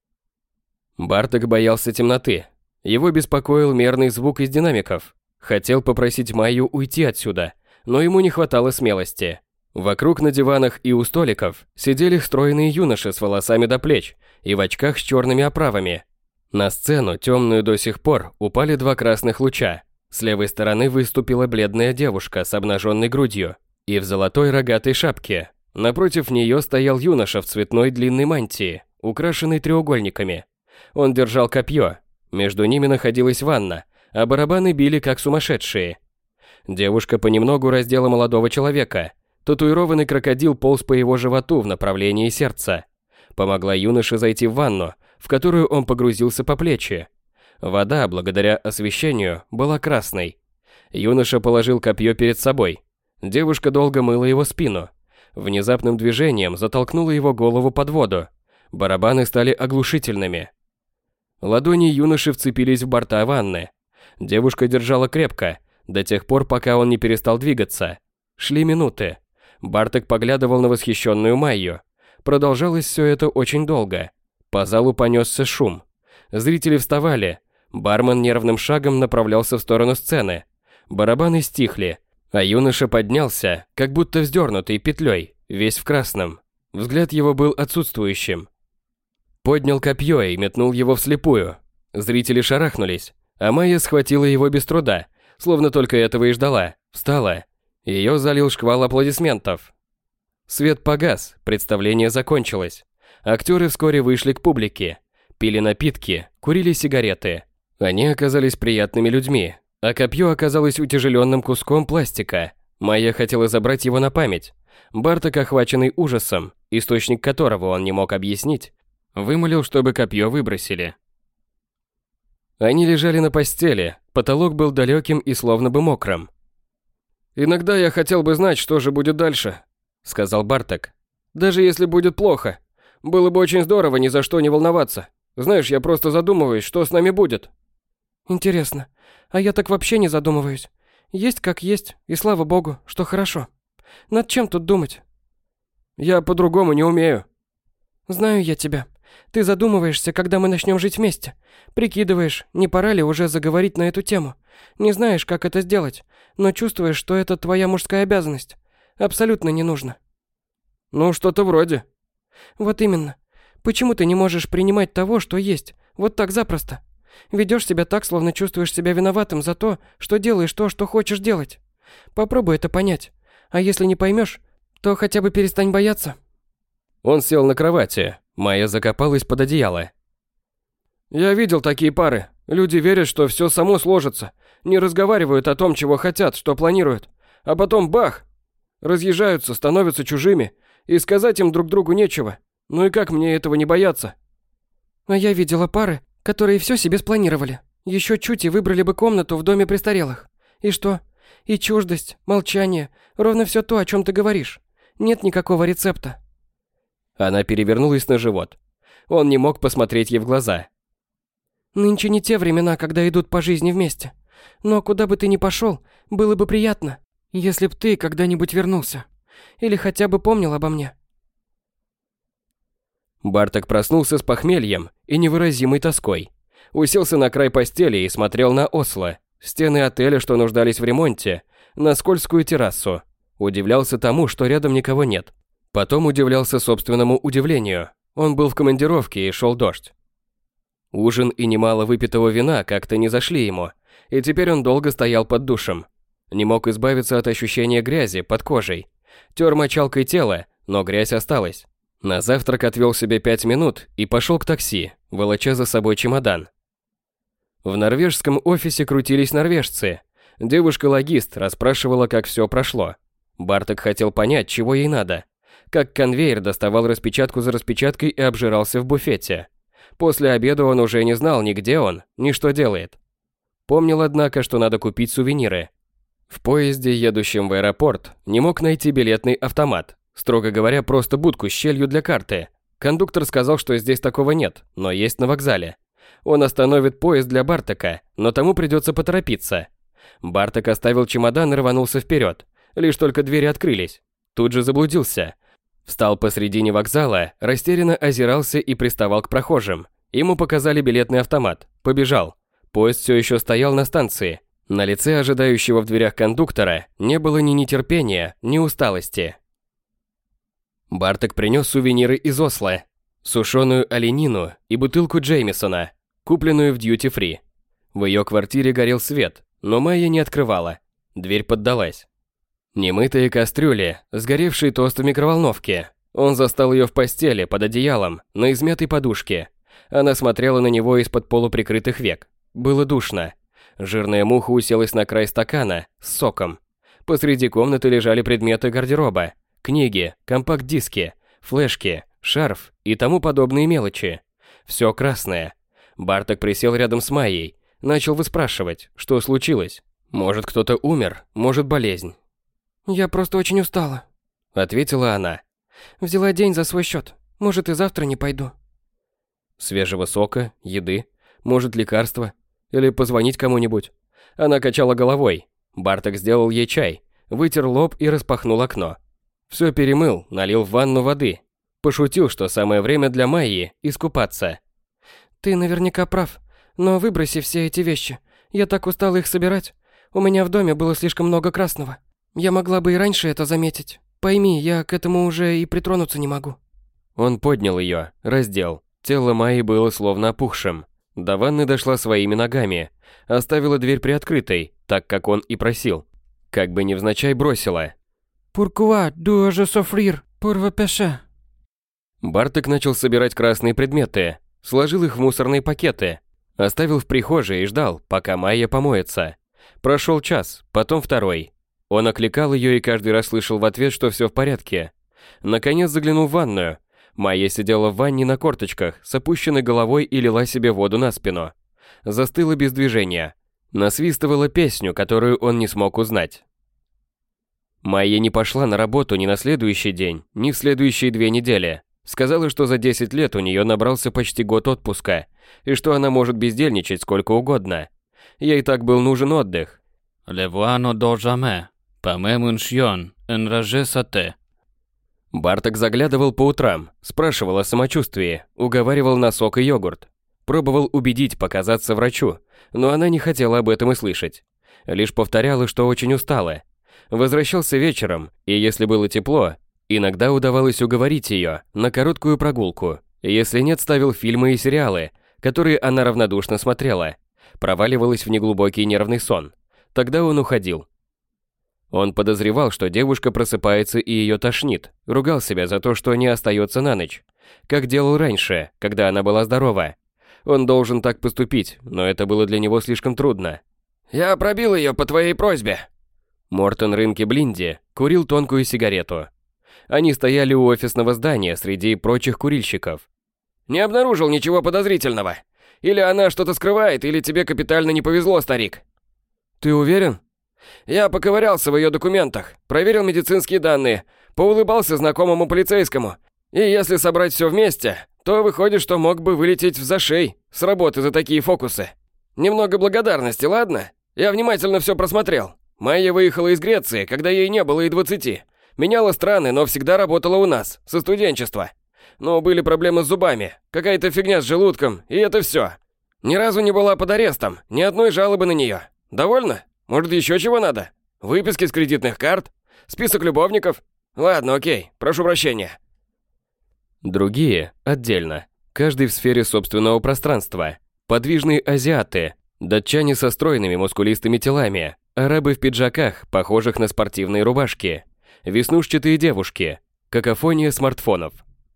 Бартак боялся темноты. Его беспокоил мерный звук из динамиков. Хотел попросить Майю уйти отсюда, но ему не хватало смелости. Вокруг на диванах и у столиков сидели стройные юноши с волосами до плеч и в очках с черными оправами. На сцену, темную до сих пор, упали два красных луча. С левой стороны выступила бледная девушка с обнаженной грудью и в золотой рогатой шапке. Напротив нее стоял юноша в цветной длинной мантии, украшенной треугольниками. Он держал копье. Между ними находилась ванна, а барабаны били как сумасшедшие. Девушка понемногу раздела молодого человека. Татуированный крокодил полз по его животу в направлении сердца. Помогла юноше зайти в ванну, в которую он погрузился по плечи. Вода, благодаря освещению, была красной. Юноша положил копье перед собой. Девушка долго мыла его спину. Внезапным движением затолкнула его голову под воду. Барабаны стали оглушительными. Ладони юноши вцепились в борта ванны. Девушка держала крепко, до тех пор, пока он не перестал двигаться. Шли минуты. Бартак поглядывал на восхищенную Майю. Продолжалось все это очень долго. По залу понесся шум. Зрители вставали. Бармен нервным шагом направлялся в сторону сцены. Барабаны стихли, а юноша поднялся, как будто вздернутый петлей, весь в красном. Взгляд его был отсутствующим. Поднял копье и метнул его вслепую. Зрители шарахнулись, а Майя схватила его без труда, словно только этого и ждала. Встала. Ее залил шквал аплодисментов. Свет погас, представление закончилось. Актеры вскоре вышли к публике. Пили напитки, курили сигареты. Они оказались приятными людьми, а копье оказалось утяжеленным куском пластика. Майя хотела забрать его на память. Бартак, охваченный ужасом, источник которого он не мог объяснить, вымолил, чтобы копье выбросили. Они лежали на постели, потолок был далеким и словно бы мокрым. «Иногда я хотел бы знать, что же будет дальше», — сказал Бартак. «Даже если будет плохо. Было бы очень здорово ни за что не волноваться. Знаешь, я просто задумываюсь, что с нами будет». «Интересно. А я так вообще не задумываюсь. Есть как есть, и слава богу, что хорошо. Над чем тут думать?» «Я по-другому не умею». «Знаю я тебя. Ты задумываешься, когда мы начнем жить вместе. Прикидываешь, не пора ли уже заговорить на эту тему. Не знаешь, как это сделать, но чувствуешь, что это твоя мужская обязанность. Абсолютно не нужно». «Ну, что-то вроде». «Вот именно. Почему ты не можешь принимать того, что есть, вот так запросто? Ведешь себя так, словно чувствуешь себя виноватым за то, что делаешь то, что хочешь делать. Попробуй это понять. А если не поймешь, то хотя бы перестань бояться». Он сел на кровати. Майя закопалась под одеяло. «Я видел такие пары. Люди верят, что все само сложится. Не разговаривают о том, чего хотят, что планируют. А потом бах! Разъезжаются, становятся чужими. И сказать им друг другу нечего. Ну и как мне этого не бояться? А я видела пары, которые все себе спланировали. Еще чуть и выбрали бы комнату в доме престарелых. И что? И чуждость, молчание, ровно все то, о чем ты говоришь. Нет никакого рецепта. Она перевернулась на живот. Он не мог посмотреть ей в глаза. Нынче не те времена, когда идут по жизни вместе. Но куда бы ты ни пошел, было бы приятно, если б ты когда-нибудь вернулся. Или хотя бы помнил обо мне. Барток проснулся с похмельем и невыразимой тоской. Уселся на край постели и смотрел на Осло, стены отеля, что нуждались в ремонте, на скользкую террасу. Удивлялся тому, что рядом никого нет. Потом удивлялся собственному удивлению. Он был в командировке и шел дождь. Ужин и немало выпитого вина как-то не зашли ему, и теперь он долго стоял под душем. Не мог избавиться от ощущения грязи под кожей. Тер мочалкой тело, но грязь осталась. На завтрак отвел себе пять минут и пошел к такси, волоча за собой чемодан. В норвежском офисе крутились норвежцы. Девушка-логист расспрашивала, как все прошло. Барток хотел понять, чего ей надо. Как конвейер доставал распечатку за распечаткой и обжирался в буфете. После обеда он уже не знал ни где он, ни что делает. Помнил, однако, что надо купить сувениры. В поезде, едущем в аэропорт, не мог найти билетный автомат. Строго говоря, просто будку с щелью для карты. Кондуктор сказал, что здесь такого нет, но есть на вокзале. Он остановит поезд для Бартока, но тому придется поторопиться. Барток оставил чемодан и рванулся вперед. Лишь только двери открылись. Тут же заблудился. Встал посредине вокзала, растерянно озирался и приставал к прохожим. Ему показали билетный автомат. Побежал. Поезд все еще стоял на станции. На лице ожидающего в дверях кондуктора не было ни нетерпения, ни усталости. Барток принес сувениры из Осло. Сушеную оленину и бутылку Джеймисона, купленную в дьюти-фри. В ее квартире горел свет, но Майя не открывала. Дверь поддалась. Немытые кастрюли, сгоревший тост в микроволновке. Он застал ее в постели, под одеялом, на измятой подушке. Она смотрела на него из-под полуприкрытых век. Было душно. Жирная муха уселась на край стакана с соком. Посреди комнаты лежали предметы гардероба. Книги, компакт-диски, флешки, шарф и тому подобные мелочи. Все красное. Барток присел рядом с Майей. Начал выспрашивать, что случилось. Может, кто-то умер, может, болезнь. «Я просто очень устала», — ответила она. «Взяла день за свой счет. Может, и завтра не пойду». Свежего сока, еды, может, лекарства. Или позвонить кому-нибудь. Она качала головой. Барток сделал ей чай, вытер лоб и распахнул окно. Все перемыл, налил в ванну воды. Пошутил, что самое время для Майи искупаться. «Ты наверняка прав, но выброси все эти вещи. Я так устала их собирать. У меня в доме было слишком много красного. Я могла бы и раньше это заметить. Пойми, я к этому уже и притронуться не могу». Он поднял ее, раздел. Тело Майи было словно опухшим. До ванны дошла своими ногами. Оставила дверь приоткрытой, так как он и просил. Как бы невзначай бросила. «Pourquoi dois-je souffrir pour vos péchés?» Барток начал собирать красные предметы. Сложил их в мусорные пакеты. Оставил в прихожей и ждал, пока Майя помоется. Прошел час, потом второй. Он окликал ее и каждый раз слышал в ответ, что все в порядке. Наконец заглянул в ванную. Майя сидела в ванне на корточках, с опущенной головой и лила себе воду на спину. Застыла без движения. Насвистывала песню, которую он не смог узнать. Майя не пошла на работу ни на следующий день, ни в следующие две недели. Сказала, что за десять лет у нее набрался почти год отпуска, и что она может бездельничать сколько угодно. Ей так был нужен отдых. «Le voix ne dort jamais, pas même un chien, un rage sauté». Барток заглядывал по утрам, спрашивал о самочувствии, уговаривал на сок и йогурт. Пробовал убедить показаться врачу, но она не хотела об этом и слышать. Лишь повторяла, что очень устала. Возвращался вечером, и если было тепло, иногда удавалось уговорить ее на короткую прогулку. Если нет, ставил фильмы и сериалы, которые она равнодушно смотрела. Проваливалась в неглубокий нервный сон. Тогда он уходил. Он подозревал, что девушка просыпается и ее тошнит, ругал себя за то, что не остается на ночь, как делал раньше, когда она была здорова. Он должен так поступить, но это было для него слишком трудно. «Я пробил ее по твоей просьбе». Мортон Рынки Блинди курил тонкую сигарету. Они стояли у офисного здания среди прочих курильщиков. «Не обнаружил ничего подозрительного. Или она что-то скрывает, или тебе капитально не повезло, старик». «Ты уверен?» «Я поковырялся в ее документах, проверил медицинские данные, поулыбался знакомому полицейскому. И если собрать все вместе, то выходит, что мог бы вылететь в зашей с работы за такие фокусы. Немного благодарности, ладно? Я внимательно все просмотрел. Майя выехала из Греции, когда ей не было и двадцати. Меняла страны, но всегда работала у нас, со студенчества. Но были проблемы с зубами, какая-то фигня с желудком, и это все. Ни разу не была под арестом, ни одной жалобы на нее. Довольно? Может, еще чего надо? Выписки с кредитных карт? Список любовников? Ладно, окей, прошу прощения». Другие – отдельно. Каждый в сфере собственного пространства. Подвижные азиаты, датчане со стройными мускулистыми телами, арабы в пиджаках, похожих на спортивные рубашки, веснушчатые девушки, какофония смартфонов.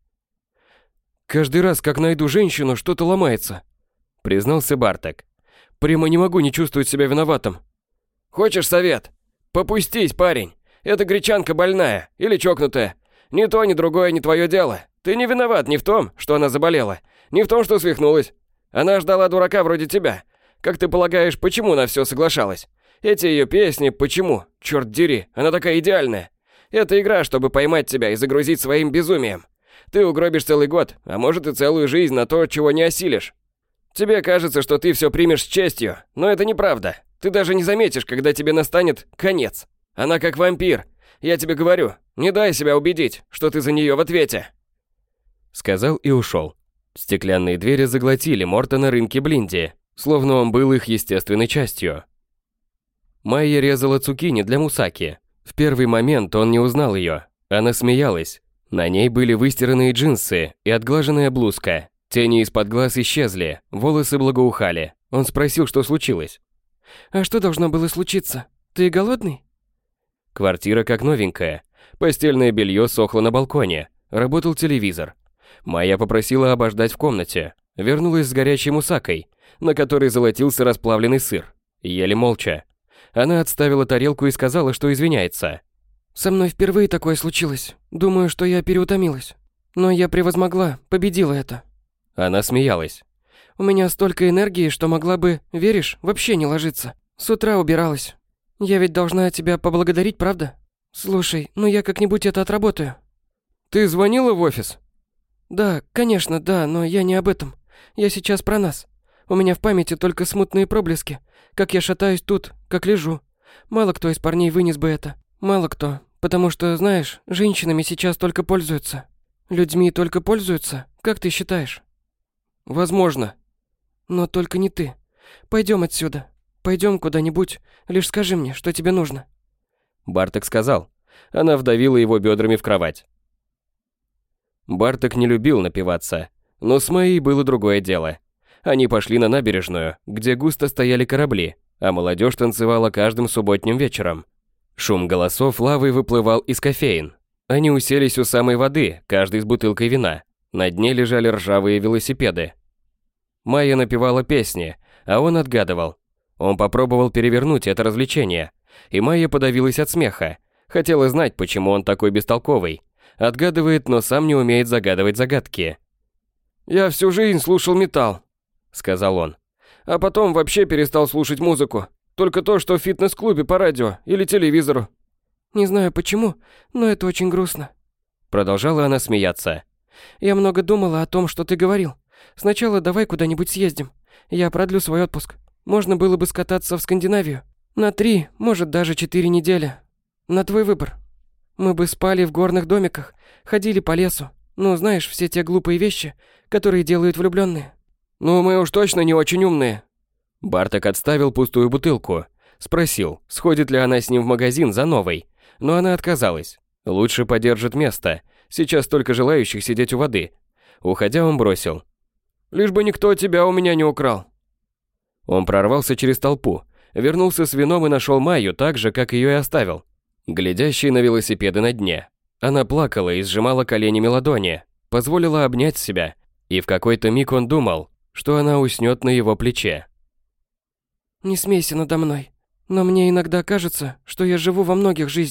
«Каждый раз, как найду женщину, что-то ломается», – признался Барток. «Прямо не могу не чувствовать себя виноватым». «Хочешь совет? Попустись, парень. Эта гречанка больная или чокнутая. Ни то, ни другое не твое дело. Ты не виноват ни в том, что она заболела, ни в том, что свихнулась. Она ждала дурака вроде тебя. Как ты полагаешь, почему на все соглашалась? Эти ее песни, почему? Черт дери, она такая идеальная. Это игра, чтобы поймать тебя и загрузить своим безумием. Ты угробишь целый год, а может и целую жизнь на то, чего не осилишь. Тебе кажется, что ты все примешь с честью, но это неправда. Ты даже не заметишь, когда тебе настанет конец. Она как вампир. Я тебе говорю, не дай себя убедить, что ты за нее в ответе». Сказал и ушел. Стеклянные двери заглотили Морта на рынке Блинди, словно он был их естественной частью. Майя резала цукини для мусаки. В первый момент он не узнал ее. Она смеялась. На ней были выстиранные джинсы и отглаженная блузка. Тени из-под глаз исчезли, волосы благоухали. Он спросил, что случилось. «А что должно было случиться? Ты голодный?» Квартира как новенькая. Постельное белье сохло на балконе. Работал телевизор. Майя попросила обождать в комнате. Вернулась с горячей мусакой, на которой золотился расплавленный сыр. Ели молча. Она отставила тарелку и сказала, что извиняется. «Со мной впервые такое случилось. Думаю, что я переутомилась. Но я превозмогла, победила это». Она смеялась. «У меня столько энергии, что могла бы, веришь, вообще не ложиться. С утра убиралась. Я ведь должна тебя поблагодарить, правда? Слушай, ну я как-нибудь это отработаю». «Ты звонила в офис?» «Да, конечно, да, но я не об этом. Я сейчас про нас. У меня в памяти только смутные проблески. Как я шатаюсь тут, как лежу. Мало кто из парней вынес бы это. Мало кто. Потому что, знаешь, женщинами сейчас только пользуются. Людьми только пользуются, как ты считаешь?» «Возможно». «Но только не ты. Пойдем отсюда. Пойдем куда-нибудь. Лишь скажи мне, что тебе нужно». Барток сказал. Она вдавила его бедрами в кровать. Барток не любил напиваться, но с Майей было другое дело. Они пошли на набережную, где густо стояли корабли, а молодежь танцевала каждым субботним вечером. Шум голосов лавой выплывал из кофеин. Они уселись у самой воды, каждый с бутылкой вина. На дне лежали ржавые велосипеды. Майя напевала песни, а он отгадывал. Он попробовал перевернуть это развлечение, и Майя подавилась от смеха. Хотела знать, почему он такой бестолковый. Отгадывает, но сам не умеет загадывать загадки. «Я всю жизнь слушал металл», — сказал он. «А потом вообще перестал слушать музыку. Только то, что в фитнес-клубе по радио или телевизору». «Не знаю почему, но это очень грустно». Продолжала она смеяться. «Я много думала о том, что ты говорил. Сначала давай куда-нибудь съездим. Я продлю свой отпуск. Можно было бы скататься в Скандинавию. На три, может даже четыре недели. На твой выбор. Мы бы спали в горных домиках, ходили по лесу. Ну, знаешь, все те глупые вещи, которые делают влюбленные». «Ну, мы уж точно не очень умные». Барток отставил пустую бутылку. Спросил, сходит ли она с ним в магазин за новой. Но она отказалась. Лучше подержит место. Сейчас столько желающих сидеть у воды. Уходя, он бросил. «Лишь бы никто тебя у меня не украл». Он прорвался через толпу. Вернулся с вином и нашел Майю так же, как ее и оставил. Глядящей на велосипеды на дне. Она плакала и сжимала коленями ладони. Позволила обнять себя. И в какой-то миг он думал, что она уснет на его плече. «Не смейся надо мной. Но мне иногда кажется, что я живу во многих жизнях.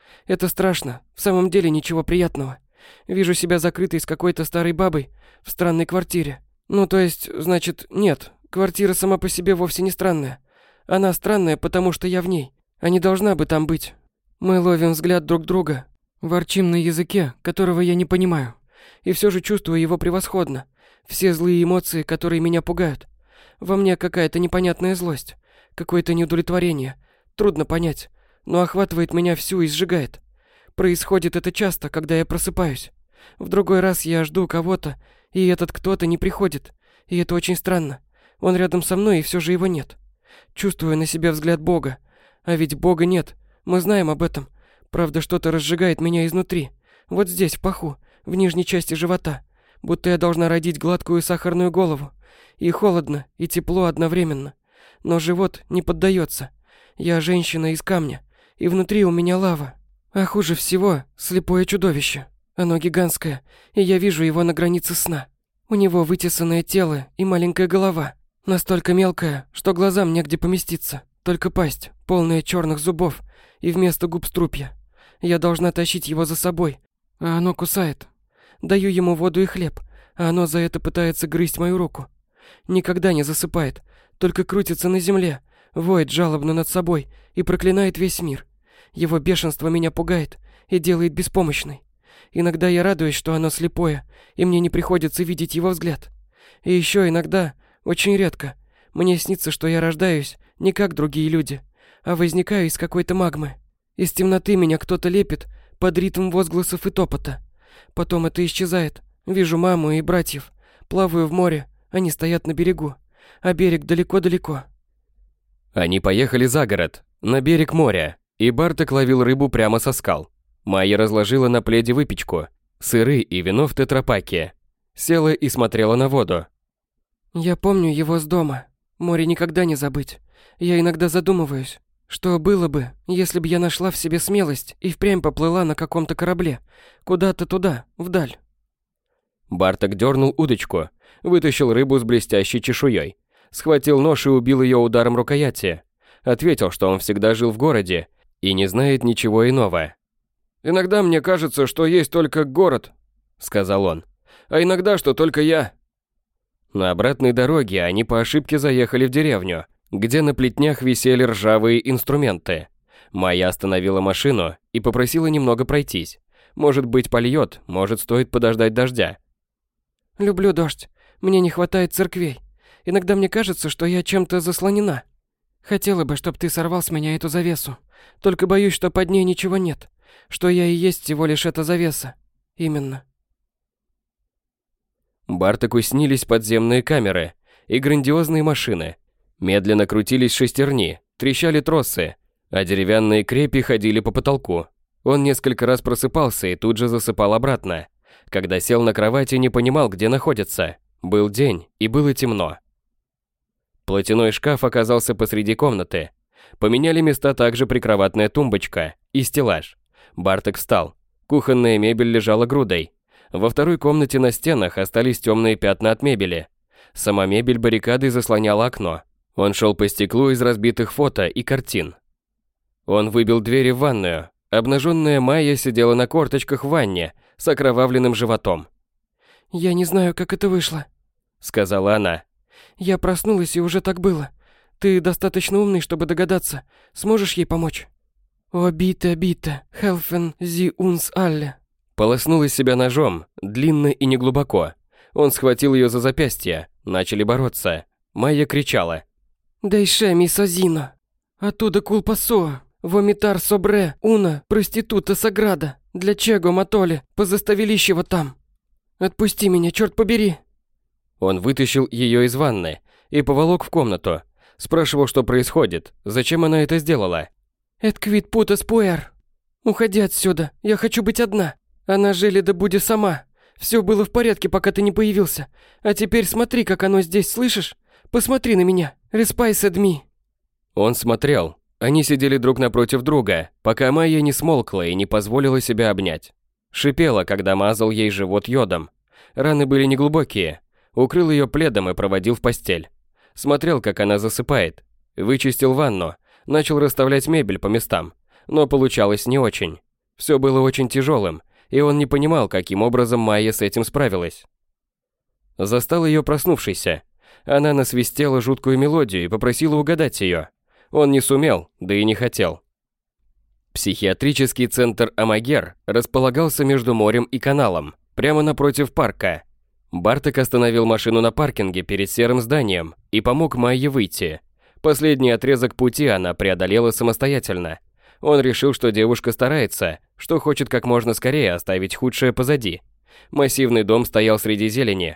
Это страшно, в самом деле ничего приятного. Вижу себя закрытой с какой-то старой бабой в странной квартире. Ну, то есть, значит, нет, квартира сама по себе вовсе не странная. Она странная, потому что я в ней, а не должна бы там быть. Мы ловим взгляд друг друга, ворчим на языке, которого я не понимаю. И все же чувствую его превосходно. Все злые эмоции, которые меня пугают. Во мне какая-то непонятная злость, какое-то неудовлетворение. Трудно понять, но охватывает меня всю и сжигает. Происходит это часто, когда я просыпаюсь. В другой раз я жду кого-то, и этот кто-то не приходит. И это очень странно. Он рядом со мной, и все же его нет. Чувствую на себе взгляд Бога. А ведь Бога нет. Мы знаем об этом. Правда, что-то разжигает меня изнутри. Вот здесь, в паху, в нижней части живота. Будто я должна родить гладкую сахарную голову. И холодно, и тепло одновременно. Но живот не поддается. Я женщина из камня, и внутри у меня лава. А хуже всего слепое чудовище. Оно гигантское, и я вижу его на границе сна. У него вытесанное тело и маленькая голова. Настолько мелкая, что глазам негде поместиться. Только пасть, полная черных зубов, и вместо губ струпья. Я должна тащить его за собой, а оно кусает. Даю ему воду и хлеб, а оно за это пытается грызть мою руку. Никогда не засыпает, только крутится на земле, воет жалобно над собой и проклинает весь мир. Его бешенство меня пугает и делает беспомощной. Иногда я радуюсь, что оно слепое, и мне не приходится видеть его взгляд. И еще иногда, очень редко, мне снится, что я рождаюсь не как другие люди, а возникаю из какой-то магмы. Из темноты меня кто-то лепит под ритм возгласов и топота. Потом это исчезает. Вижу маму и братьев. Плаваю в море, они стоят на берегу, а берег далеко-далеко. Они поехали за город, на берег моря, и Барток ловил рыбу прямо со скал. Майя разложила на пледе выпечку, сыры и вино в тетрапаке. Села и смотрела на воду. Я помню его с дома. Море никогда не забыть. Я иногда задумываюсь, что было бы, если бы я нашла в себе смелость и впрямь поплыла на каком-то корабле, куда-то туда, вдаль. Барток дернул удочку, вытащил рыбу с блестящей чешуей, схватил нож и убил ее ударом рукояти. Ответил, что он всегда жил в городе и не знает ничего иного. «Иногда мне кажется, что есть только город», — сказал он, «а иногда, что только я». На обратной дороге они по ошибке заехали в деревню, где на плетнях висели ржавые инструменты. Майя остановила машину и попросила немного пройтись. Может быть, польет, может, стоит подождать дождя. «Люблю дождь. Мне не хватает церквей. Иногда мне кажется, что я чем-то заслонена. Хотела бы, чтобы ты сорвал с меня эту завесу. Только боюсь, что под ней ничего нет. Что я и есть всего лишь эта завеса. Именно». Бартоку снились подземные камеры и грандиозные машины. Медленно крутились шестерни, трещали тросы, а деревянные крепи ходили по потолку. Он несколько раз просыпался и тут же засыпал обратно. Когда сел на кровати, не понимал, где находится. Был день, и было темно. Платяной шкаф оказался посреди комнаты. Поменяли места также прикроватная тумбочка и стеллаж. Барток встал. Кухонная мебель лежала грудой. Во второй комнате на стенах остались темные пятна от мебели. Сама мебель баррикадой заслоняла окно. Он шел по стеклу из разбитых фото и картин. Он выбил двери в ванную. Обнаженная Майя сидела на корточках в ванне с окровавленным животом. «Я не знаю, как это вышло», — сказала она. «Я проснулась, и уже так было. Ты достаточно умный, чтобы догадаться. Сможешь ей помочь?» «О, бита, бита, helfen Sie uns alle». Полоснул из себя ножом, длинно и неглубоко. Он схватил ее за запястье, начали бороться. Майя кричала. «Дайше ми созино. Оттуда кулпасо. Вомитар собре, уна, проститута саграда. Для чего матоле, позаставилищего там. Отпусти меня, черт побери». Он вытащил ее из ванны и поволок в комнату. Спрашивал, что происходит, зачем она это сделала. «Этквит путас пуэр. Уходи отсюда, я хочу быть одна. Она жили да буди сама. Все было в порядке, пока ты не появился. А теперь смотри, как оно здесь, слышишь? Посмотри на меня. Респайсед ми». Он смотрел. Они сидели друг напротив друга, пока Майя не смолкла и не позволила себя обнять. Шипела, когда мазал ей живот йодом. Раны были неглубокие. Укрыл ее пледом и проводил в постель. Смотрел, как она засыпает. Вычистил ванну. Начал расставлять мебель по местам. Но получалось не очень. Все было очень тяжелым, и он не понимал, каким образом Майя с этим справилась. Застал ее проснувшейся. Она насвистела жуткую мелодию и попросила угадать ее. Он не сумел, да и не хотел. Психиатрический центр Амагер располагался между морем и каналом, прямо напротив парка. Барток остановил машину на паркинге перед серым зданием и помог Майе выйти. Последний отрезок пути она преодолела самостоятельно. Он решил, что девушка старается, что хочет как можно скорее оставить худшее позади. Массивный дом стоял среди зелени.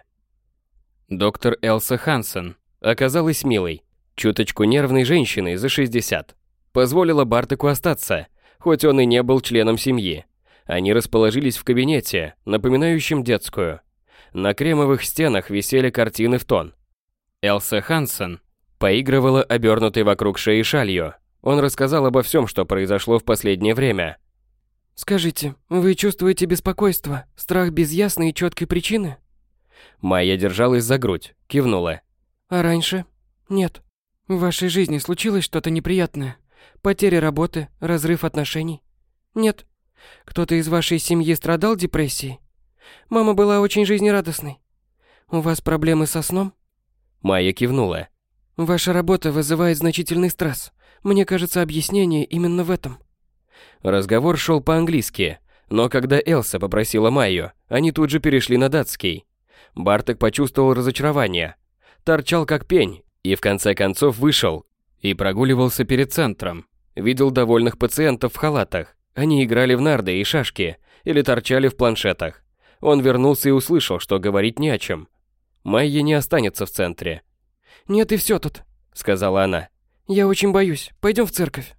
Доктор Элса Хансен оказалась милой, чуточку нервной женщиной за шестьдесят. Позволила Бартоку остаться, хоть он и не был членом семьи. Они расположились в кабинете, напоминающем детскую. На кремовых стенах висели картины в тон. Элса Хансен поигрывала обернутой вокруг шеи шалью. Он рассказал обо всем, что произошло в последнее время. «Скажите, вы чувствуете беспокойство, страх без ясной и четкой причины?» Майя держалась за грудь, кивнула. «А раньше? Нет. В вашей жизни случилось что-то неприятное? Потеря работы, разрыв отношений? Нет. Кто-то из вашей семьи страдал депрессией? Мама была очень жизнерадостной. У вас проблемы со сном?» Майя кивнула. «Ваша работа вызывает значительный стресс. Мне кажется, объяснение именно в этом». Разговор шел по-английски, но когда Элса попросила Майю, они тут же перешли на датский. Барток почувствовал разочарование. Торчал как пень и в конце концов вышел и прогуливался перед центром. Видел довольных пациентов в халатах. Они играли в нарды и шашки или торчали в планшетах. Он вернулся и услышал, что говорить не о чем. Майя не останется в центре. «Нет, и все тут», — сказала она. «Я очень боюсь. Пойдем в церковь».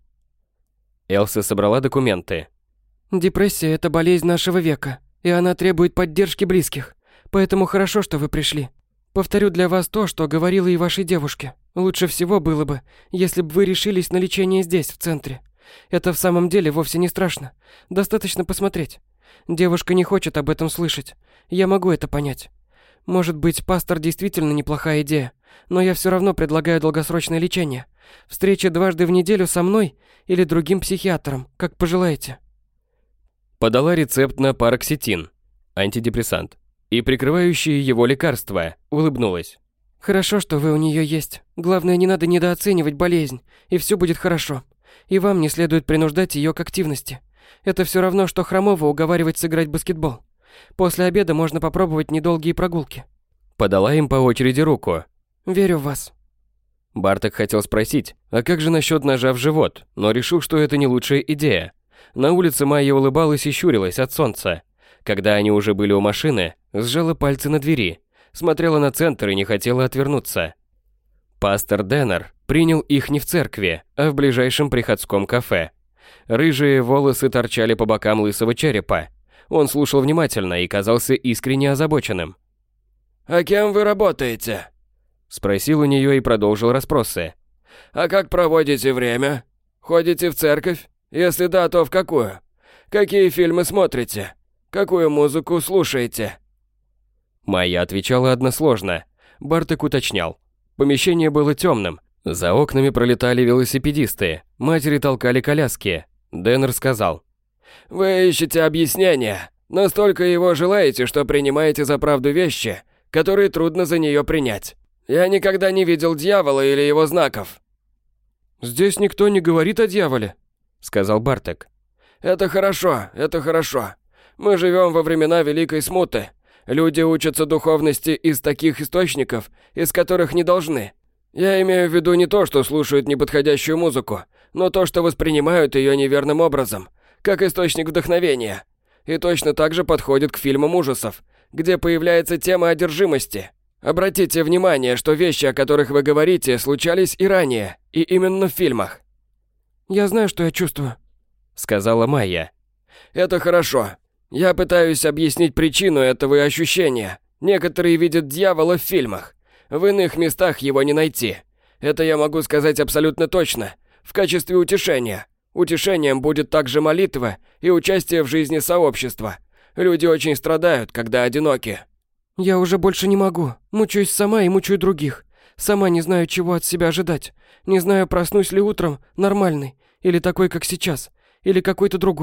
Элса собрала документы. «Депрессия – это болезнь нашего века, и она требует поддержки близких. Поэтому хорошо, что вы пришли. Повторю для вас то, что говорила и вашей девушке. Лучше всего было бы, если бы вы решились на лечение здесь, в центре. Это в самом деле вовсе не страшно. Достаточно посмотреть. Девушка не хочет об этом слышать. Я могу это понять. Может быть, пастор действительно неплохая идея, но я все равно предлагаю долгосрочное лечение. Встречи дважды в неделю со мной или другим психиатром, как пожелаете». Подала рецепт на пароксетин, антидепрессант, и прикрывающие его лекарства, улыбнулась. «Хорошо, что вы у нее есть. Главное, не надо недооценивать болезнь, и все будет хорошо. И вам не следует принуждать ее к активности. Это все равно, что хромого уговаривать сыграть в баскетбол. После обеда можно попробовать недолгие прогулки». Подала им по очереди руку. «Верю в вас». Барток хотел спросить, а как же насчет ножа в живот, но решил, что это не лучшая идея. На улице Майя улыбалась и щурилась от солнца. Когда они уже были у машины, сжала пальцы на двери, смотрела на центр и не хотела отвернуться. Пастор Деннер принял их не в церкви, а в ближайшем приходском кафе. Рыжие волосы торчали по бокам лысого черепа. Он слушал внимательно и казался искренне озабоченным. «А кем вы работаете?» Спросил у нее и продолжил расспросы. «А как проводите время? Ходите в церковь? Если да, то в какую? Какие фильмы смотрите? Какую музыку слушаете?» Майя отвечала односложно. Барток уточнял. Помещение было темным. За окнами пролетали велосипедисты. Матери толкали коляски. Деннер сказал. «Вы ищете объяснения. Настолько его желаете, что принимаете за правду вещи, которые трудно за нее принять. Я никогда не видел дьявола или его знаков». «Здесь никто не говорит о дьяволе», — сказал Барток. «Это хорошо, это хорошо. Мы живем во времена Великой Смуты. Люди учатся духовности из таких источников, из которых не должны. Я имею в виду не то, что слушают неподходящую музыку, но то, что воспринимают ее неверным образом, как источник вдохновения. И точно так же подходит к фильмам ужасов, где появляется тема одержимости. Обратите внимание, что вещи, о которых вы говорите, случались и ранее, и именно в фильмах». «Я знаю, что я чувствую», — сказала Майя. «Это хорошо. Я пытаюсь объяснить причину этого ощущения. Некоторые видят дьявола в фильмах. В иных местах его не найти. Это я могу сказать абсолютно точно. В качестве утешения. Утешением будет также молитва и участие в жизни сообщества. Люди очень страдают, когда одиноки». «Я уже больше не могу. Мучаюсь сама и мучаю других. Сама не знаю, чего от себя ожидать. Не знаю, проснусь ли утром нормальный, или такой, как сейчас, или какой-то другой».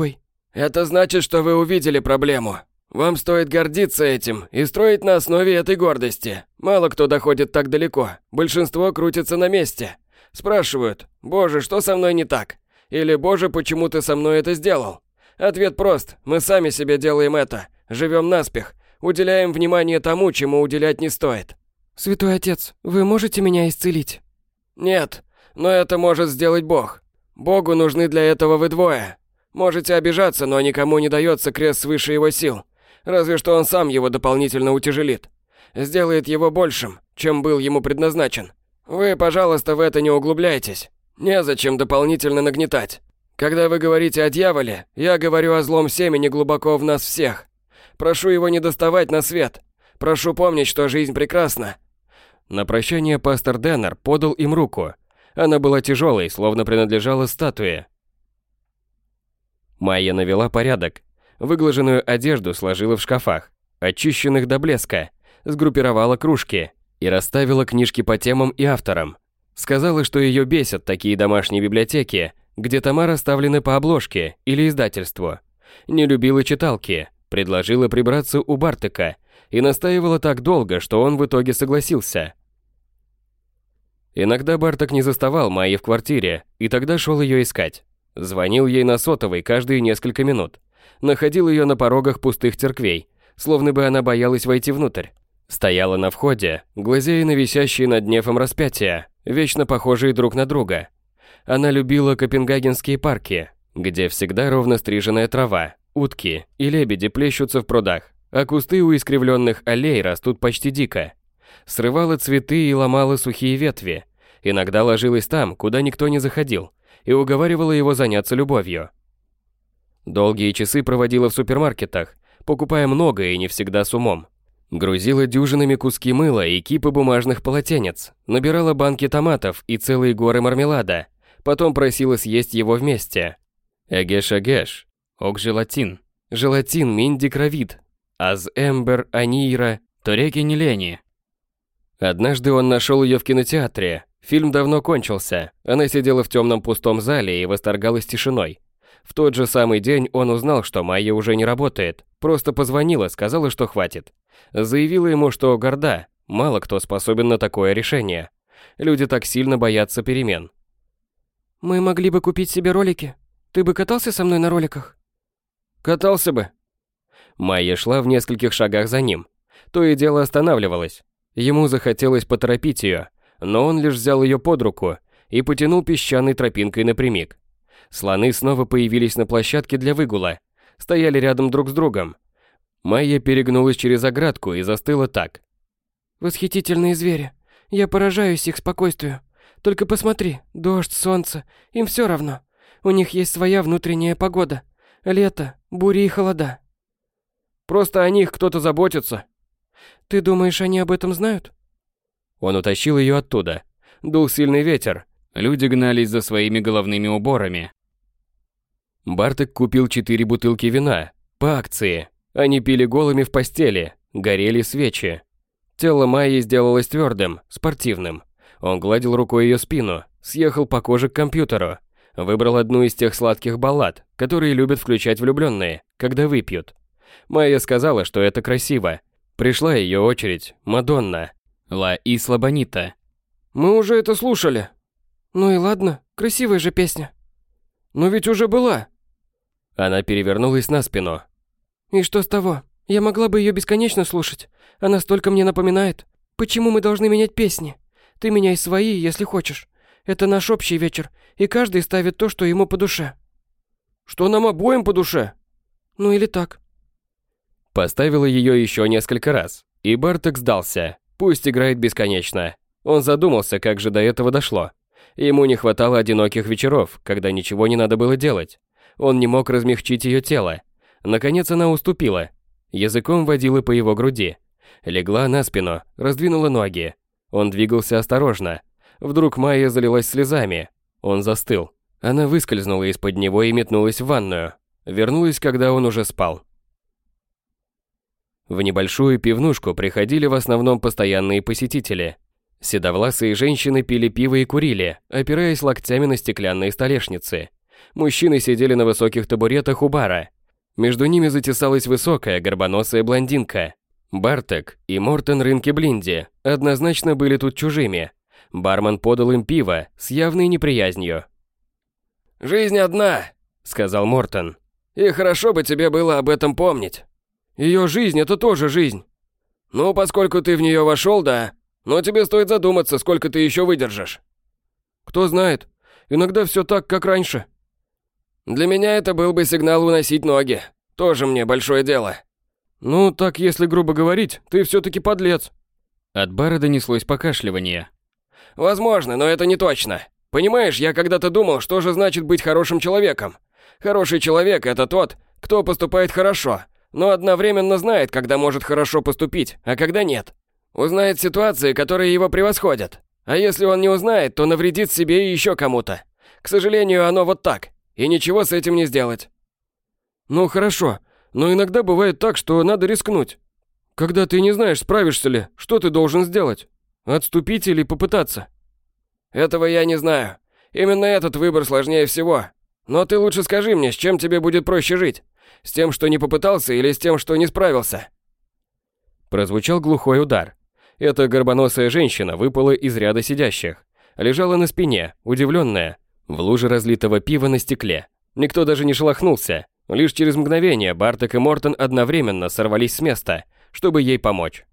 Это значит, что вы увидели проблему. Вам стоит гордиться этим и строить на основе этой гордости. Мало кто доходит так далеко. Большинство крутится на месте. Спрашивают: «Боже, что со мной не так?» Или «Боже, почему ты со мной это сделал?» Ответ прост. Мы сами себе делаем это. Живем наспех. Уделяем внимание тому, чему уделять не стоит. Святой Отец, вы можете меня исцелить? Нет, но это может сделать Бог. Богу нужны для этого вы двое. Можете обижаться, но никому не дается крест свыше его сил. Разве что он сам его дополнительно утяжелит. Сделает его большим, чем был ему предназначен. Вы, пожалуйста, в это не углубляйтесь. Незачем дополнительно нагнетать. Когда вы говорите о дьяволе, я говорю о злом семени глубоко в нас всех. Прошу его не доставать на свет. Прошу помнить, что жизнь прекрасна. На прощание пастор Деннер подал им руку. Она была тяжелой, словно принадлежала статуе. Майя навела порядок. Выглаженную одежду сложила в шкафах, очищенных до блеска, сгруппировала кружки и расставила книжки по темам и авторам. Сказала, что ее бесят такие домашние библиотеки, где тома расставлены по обложке или издательству. Не любила читалки, предложила прибраться у Бартека и настаивала так долго, что он в итоге согласился. Иногда Бартек не заставал Майи в квартире, и тогда шел ее искать. Звонил ей на сотовый каждые несколько минут. Находил ее на порогах пустых церквей, словно бы она боялась войти внутрь. Стояла на входе, глазея на висящие над нефом распятия, вечно похожие друг на друга. Она любила копенгагенские парки, где всегда ровно стриженная трава, утки и лебеди плещутся в прудах, а кусты у искривленных аллей растут почти дико. Срывала цветы и ломала сухие ветви. Иногда ложилась там, куда никто не заходил, и уговаривала его заняться любовью. Долгие часы проводила в супермаркетах, покупая много и не всегда с умом. Грузила дюжинами куски мыла и кипы бумажных полотенец, набирала банки томатов и целые горы мармелада, потом просила съесть его вместе. Эгеш-эгеш, ок-желатин, желатин миндикровит, аз-эмбер анира, тореки-нелени. Однажды он нашел ее в кинотеатре. Фильм давно кончился, она сидела в темном пустом зале и восторгалась тишиной. В тот же самый день он узнал, что Майя уже не работает, просто позвонила, сказала, что хватит. Заявила ему, что горда, мало кто способен на такое решение. Люди так сильно боятся перемен. «Мы могли бы купить себе ролики. Ты бы катался со мной на роликах?» «Катался бы». Майя шла в нескольких шагах за ним. То и дело останавливалась. Ему захотелось поторопить ее, но он лишь взял ее под руку и потянул песчаной тропинкой напрямик. Слоны снова появились на площадке для выгула, стояли рядом друг с другом. Майя перегнулась через оградку и застыла так. «Восхитительные звери. Я поражаюсь их спокойствию. Только посмотри, дождь, солнце, им все равно. У них есть своя внутренняя погода. Лето, бури и холода». «Просто о них кто-то заботится». «Ты думаешь, они об этом знают?» Он утащил ее оттуда. Дул сильный ветер. Люди гнались за своими головными уборами. Бартек купил четыре бутылки вина. По акции. Они пили голыми в постели. Горели свечи. Тело Майи сделалось твердым, спортивным. Он гладил рукой ее спину. Съехал по коже к компьютеру. Выбрал одну из тех сладких баллад, которые любят включать влюбленные, когда выпьют. Майя сказала, что это красиво. Пришла ее очередь. Мадонна. Ла Исла Бонита. «Мы уже это слушали». «Ну и ладно, красивая же песня». «Но ведь уже была». Она перевернулась на спину. «И что с того? Я могла бы ее бесконечно слушать. Она столько мне напоминает. Почему мы должны менять песни? Ты меняй свои, если хочешь. Это наш общий вечер, и каждый ставит то, что ему по душе». «Что нам обоим по душе?» «Ну или так». Поставила ее еще несколько раз, и Бартек сдался. Пусть играет бесконечно. Он задумался, как же до этого дошло. Ему не хватало одиноких вечеров, когда ничего не надо было делать. Он не мог размягчить ее тело. Наконец она уступила. Языком водила по его груди. Легла на спину, раздвинула ноги. Он двигался осторожно. Вдруг Майя залилась слезами. Он застыл. Она выскользнула из-под него и метнулась в ванную. Вернулась, когда он уже спал. В небольшую пивнушку приходили в основном постоянные посетители. Седовласые женщины пили пиво и курили, опираясь локтями на стеклянные столешницы. Мужчины сидели на высоких табуретах у бара. Между ними затесалась высокая горбоносая блондинка. Бартек и Мортен Рынки-Блинди однозначно были тут чужими. Бармен подал им пиво с явной неприязнью. «Жизнь одна», — сказал Мортен. «И хорошо бы тебе было об этом помнить. Ее жизнь — это тоже жизнь. Ну, поскольку ты в нее вошел, да. Но тебе стоит задуматься, сколько ты еще выдержишь». «Кто знает. Иногда все так, как раньше». «Для меня это был бы сигнал уносить ноги. Тоже мне большое дело». «Ну, так если грубо говорить, ты все-таки подлец». От бара донеслось покашливание. «Возможно, но это не точно. Понимаешь, я когда-то думал, что же значит быть хорошим человеком. Хороший человек – это тот, кто поступает хорошо, но одновременно знает, когда может хорошо поступить, а когда нет. Узнает ситуации, которые его превосходят. А если он не узнает, то навредит себе и еще кому-то. К сожалению, оно вот так, и ничего с этим не сделать». «Ну хорошо, но иногда бывает так, что надо рискнуть. Когда ты не знаешь, справишься ли, что ты должен сделать? Отступить или попытаться?» «Этого я не знаю. Именно этот выбор сложнее всего. Но ты лучше скажи мне, с чем тебе будет проще жить? С тем, что не попытался, или с тем, что не справился?» Прозвучал глухой удар. Эта горбоносая женщина выпала из ряда сидящих. Лежала на спине, удивленная, в луже разлитого пива на стекле. Никто даже не шелохнулся. Лишь через мгновение Бартек и Мортен одновременно сорвались с места, чтобы ей помочь.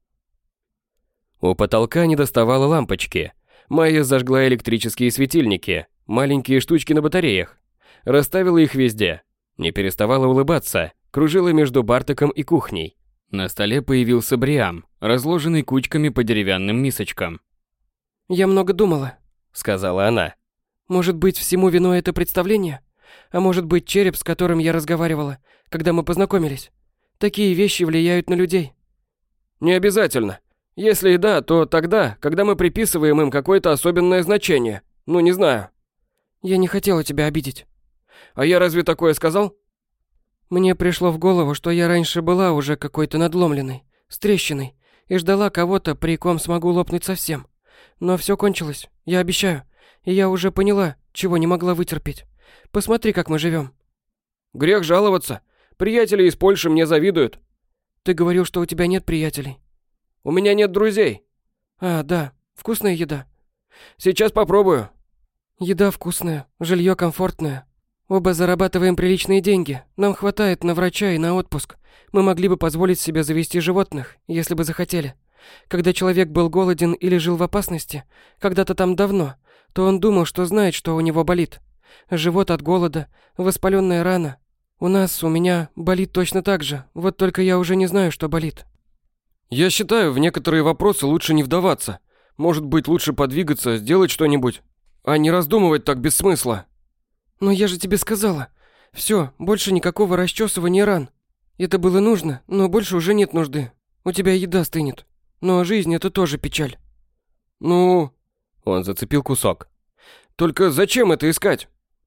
У потолка не доставало лампочки. Майя зажгла электрические светильники, маленькие штучки на батареях. Расставила их везде. Не переставала улыбаться, кружила между Бартеком и кухней. На столе появился бриам, разложенный кучками по деревянным мисочкам. «Я много думала», — сказала она. «Может быть, всему виной это представление? А может быть, череп, с которым я разговаривала, когда мы познакомились? Такие вещи влияют на людей». «Не обязательно. Если и да, то тогда, когда мы приписываем им какое-то особенное значение. Ну, не знаю». «Я не хотела тебя обидеть». «А я разве такое сказал?» «Мне пришло в голову, что я раньше была уже какой-то надломленной, с трещиной, и ждала кого-то, при ком смогу лопнуть совсем. Но все кончилось, я обещаю, и я уже поняла, чего не могла вытерпеть. Посмотри, как мы живем». «Грех жаловаться. Приятели из Польши мне завидуют». «Ты говорил, что у тебя нет приятелей». «У меня нет друзей». «А, да, вкусная еда». «Сейчас попробую». «Еда вкусная, жилье комфортное. Оба зарабатываем приличные деньги. Нам хватает на врача и на отпуск. Мы могли бы позволить себе завести животных, если бы захотели. Когда человек был голоден или жил в опасности, когда-то там давно, то он думал, что знает, что у него болит. Живот от голода, воспаленная рана. У нас, у меня, болит точно так же, вот только я уже не знаю, что болит». «Я считаю, в некоторые вопросы лучше не вдаваться. Может быть, лучше подвигаться, сделать что-нибудь, а не раздумывать так без смысла». «Но я же тебе сказала. Все, больше никакого расчесывания ран. Это было нужно, но больше уже нет нужды. У тебя еда стынет. Но жизнь — это тоже печаль». «Ну...» Он зацепил кусок. «Только зачем это искать?»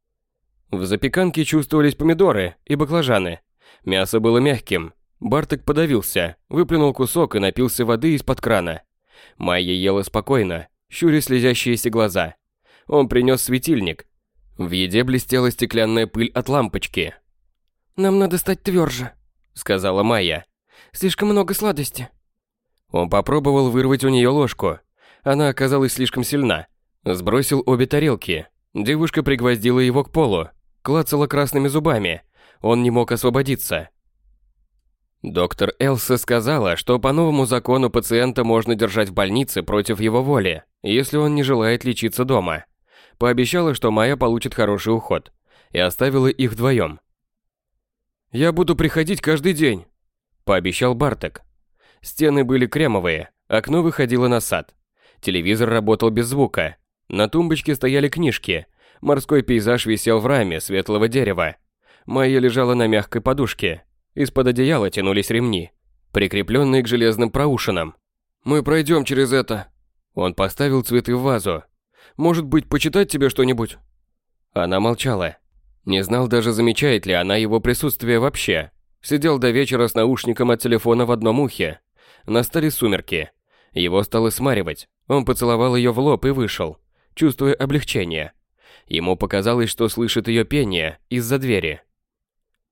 В запеканке чувствовались помидоры и баклажаны. Мясо было мягким. Бартек подавился, выплюнул кусок и напился воды из-под крана. Майя ела спокойно, щуря слезящиеся глаза. Он принес светильник. В еде блестела стеклянная пыль от лампочки. «Нам надо стать тверже», — сказала Майя. «Слишком много сладости». Он попробовал вырвать у нее ложку. Она оказалась слишком сильна. Сбросил обе тарелки. Девушка пригвоздила его к полу, клацала красными зубами. Он не мог освободиться. Доктор Элса сказала, что по новому закону пациента можно держать в больнице против его воли, если он не желает лечиться дома. Пообещала, что Майя получит хороший уход, и оставила их вдвоем. «Я буду приходить каждый день», – пообещал Бартек. Стены были кремовые, окно выходило на сад. Телевизор работал без звука. На тумбочке стояли книжки. Морской пейзаж висел в раме светлого дерева. Майя лежала на мягкой подушке. Из-под одеяла тянулись ремни, прикрепленные к железным проушинам. «Мы пройдем через это». Он поставил цветы в вазу. «Может быть, почитать тебе что-нибудь?» Она молчала. Не знал даже, замечает ли она его присутствие вообще. Сидел до вечера с наушником от телефона в одном ухе. Настали сумерки. Его стало смаривать. Он поцеловал ее в лоб и вышел, чувствуя облегчение. Ему показалось, что слышит ее пение из-за двери.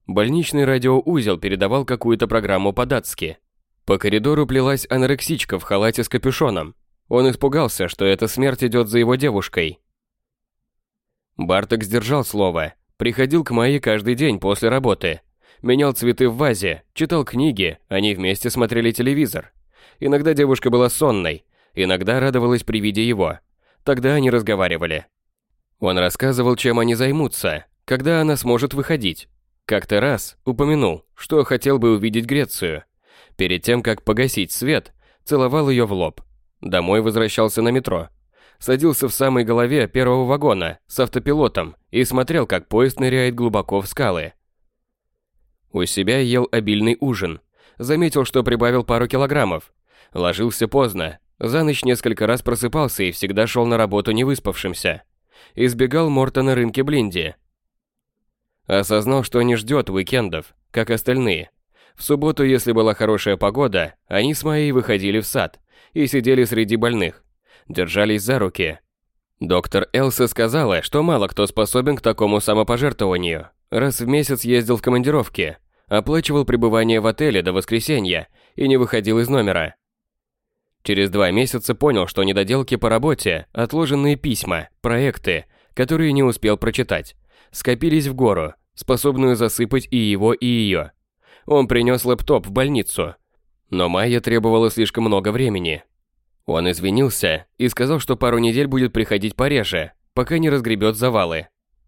Больничный радиоузел передавал какую-то программу по-датски. По коридору плелась анорексичка в халате с капюшоном. Он испугался, что эта смерть идет за его девушкой. Барток сдержал слово. Приходил к Майе каждый день после работы. Менял цветы в вазе, читал книги, они вместе смотрели телевизор. Иногда девушка была сонной, иногда радовалась при виде его. Тогда они разговаривали. Он рассказывал, чем они займутся, когда она сможет выходить. Как-то раз упомянул, что хотел бы увидеть Грецию. Перед тем, как погасить свет, целовал ее в лоб. Домой возвращался на метро. Садился в самой голове первого вагона с автопилотом и смотрел, как поезд ныряет глубоко в скалы. У себя ел обильный ужин. Заметил, что прибавил пару килограммов. Ложился поздно. За ночь несколько раз просыпался и всегда шел на работу невыспавшимся. Избегал Морта на рынке Блинди. Осознал, что не ждет уикендов, как остальные. В субботу, если была хорошая погода, они с Майей выходили в сад и сидели среди больных. Держались за руки. Доктор Элса сказала, что мало кто способен к такому самопожертвованию. Раз в месяц ездил в командировки, оплачивал пребывание в отеле до воскресенья и не выходил из номера. Через два месяца понял, что недоделки по работе, отложенные письма, проекты, которые не успел прочитать, скопились в гору, способную засыпать и его, и ее. Он принес лэптоп в больницу, но Майя требовала слишком много времени. Он извинился и сказал, что пару недель будет приходить пореже, пока не разгребет завалы.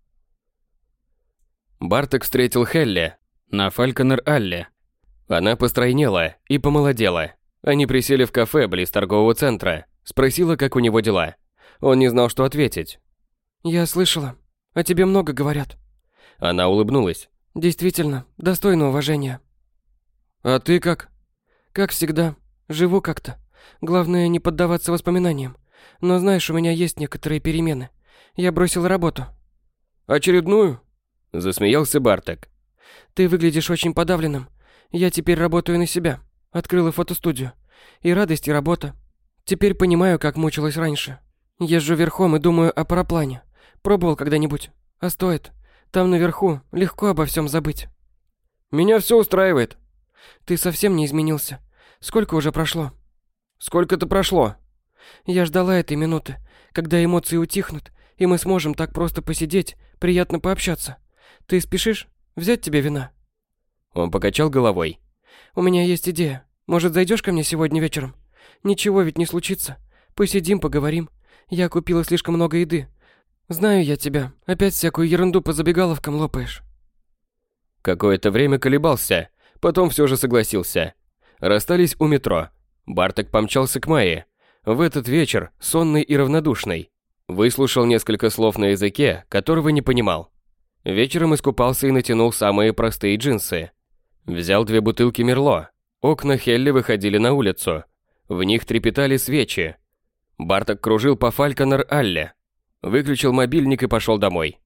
Барток встретил Хелли на Фальконер-Алле. Она постройнела и помолодела. Они присели в кафе близ торгового центра. Спросила, как у него дела. Он не знал, что ответить. «Я слышала. О тебе много говорят». Она улыбнулась. «Действительно, достойно уважения». «А ты как?» «Как всегда. Живу как-то. Главное, не поддаваться воспоминаниям. Но знаешь, у меня есть некоторые перемены. Я бросил работу». «Очередную?» Засмеялся Барток. «Ты выглядишь очень подавленным. Я теперь работаю на себя. Открыла фотостудию. И радость, и работа. Теперь понимаю, как мучилась раньше. Езжу верхом и думаю о параплане. Пробовал когда-нибудь? А стоит. Там наверху легко обо всем забыть». «Меня все устраивает». «Ты совсем не изменился. Сколько уже прошло?» «Сколько-то прошло?» «Я ждала этой минуты, когда эмоции утихнут, и мы сможем так просто посидеть, приятно пообщаться. Ты спешишь? Взять тебе вина?» Он покачал головой. «У меня есть идея. Может, зайдешь ко мне сегодня вечером? Ничего ведь не случится. Посидим, поговорим. Я купила слишком много еды. Знаю я тебя. Опять всякую ерунду по забегаловкам лопаешь». Какое-то время колебался, потом все же согласился. Расстались у метро. Барток помчался к Майе. В этот вечер, сонный и равнодушный. Выслушал несколько слов на языке, которого не понимал. Вечером искупался и натянул самые простые джинсы. Взял две бутылки Мерло. Окна Хелли выходили на улицу. В них трепетали свечи. Барток кружил по Фальконер-Алле. Выключил мобильник и пошел домой.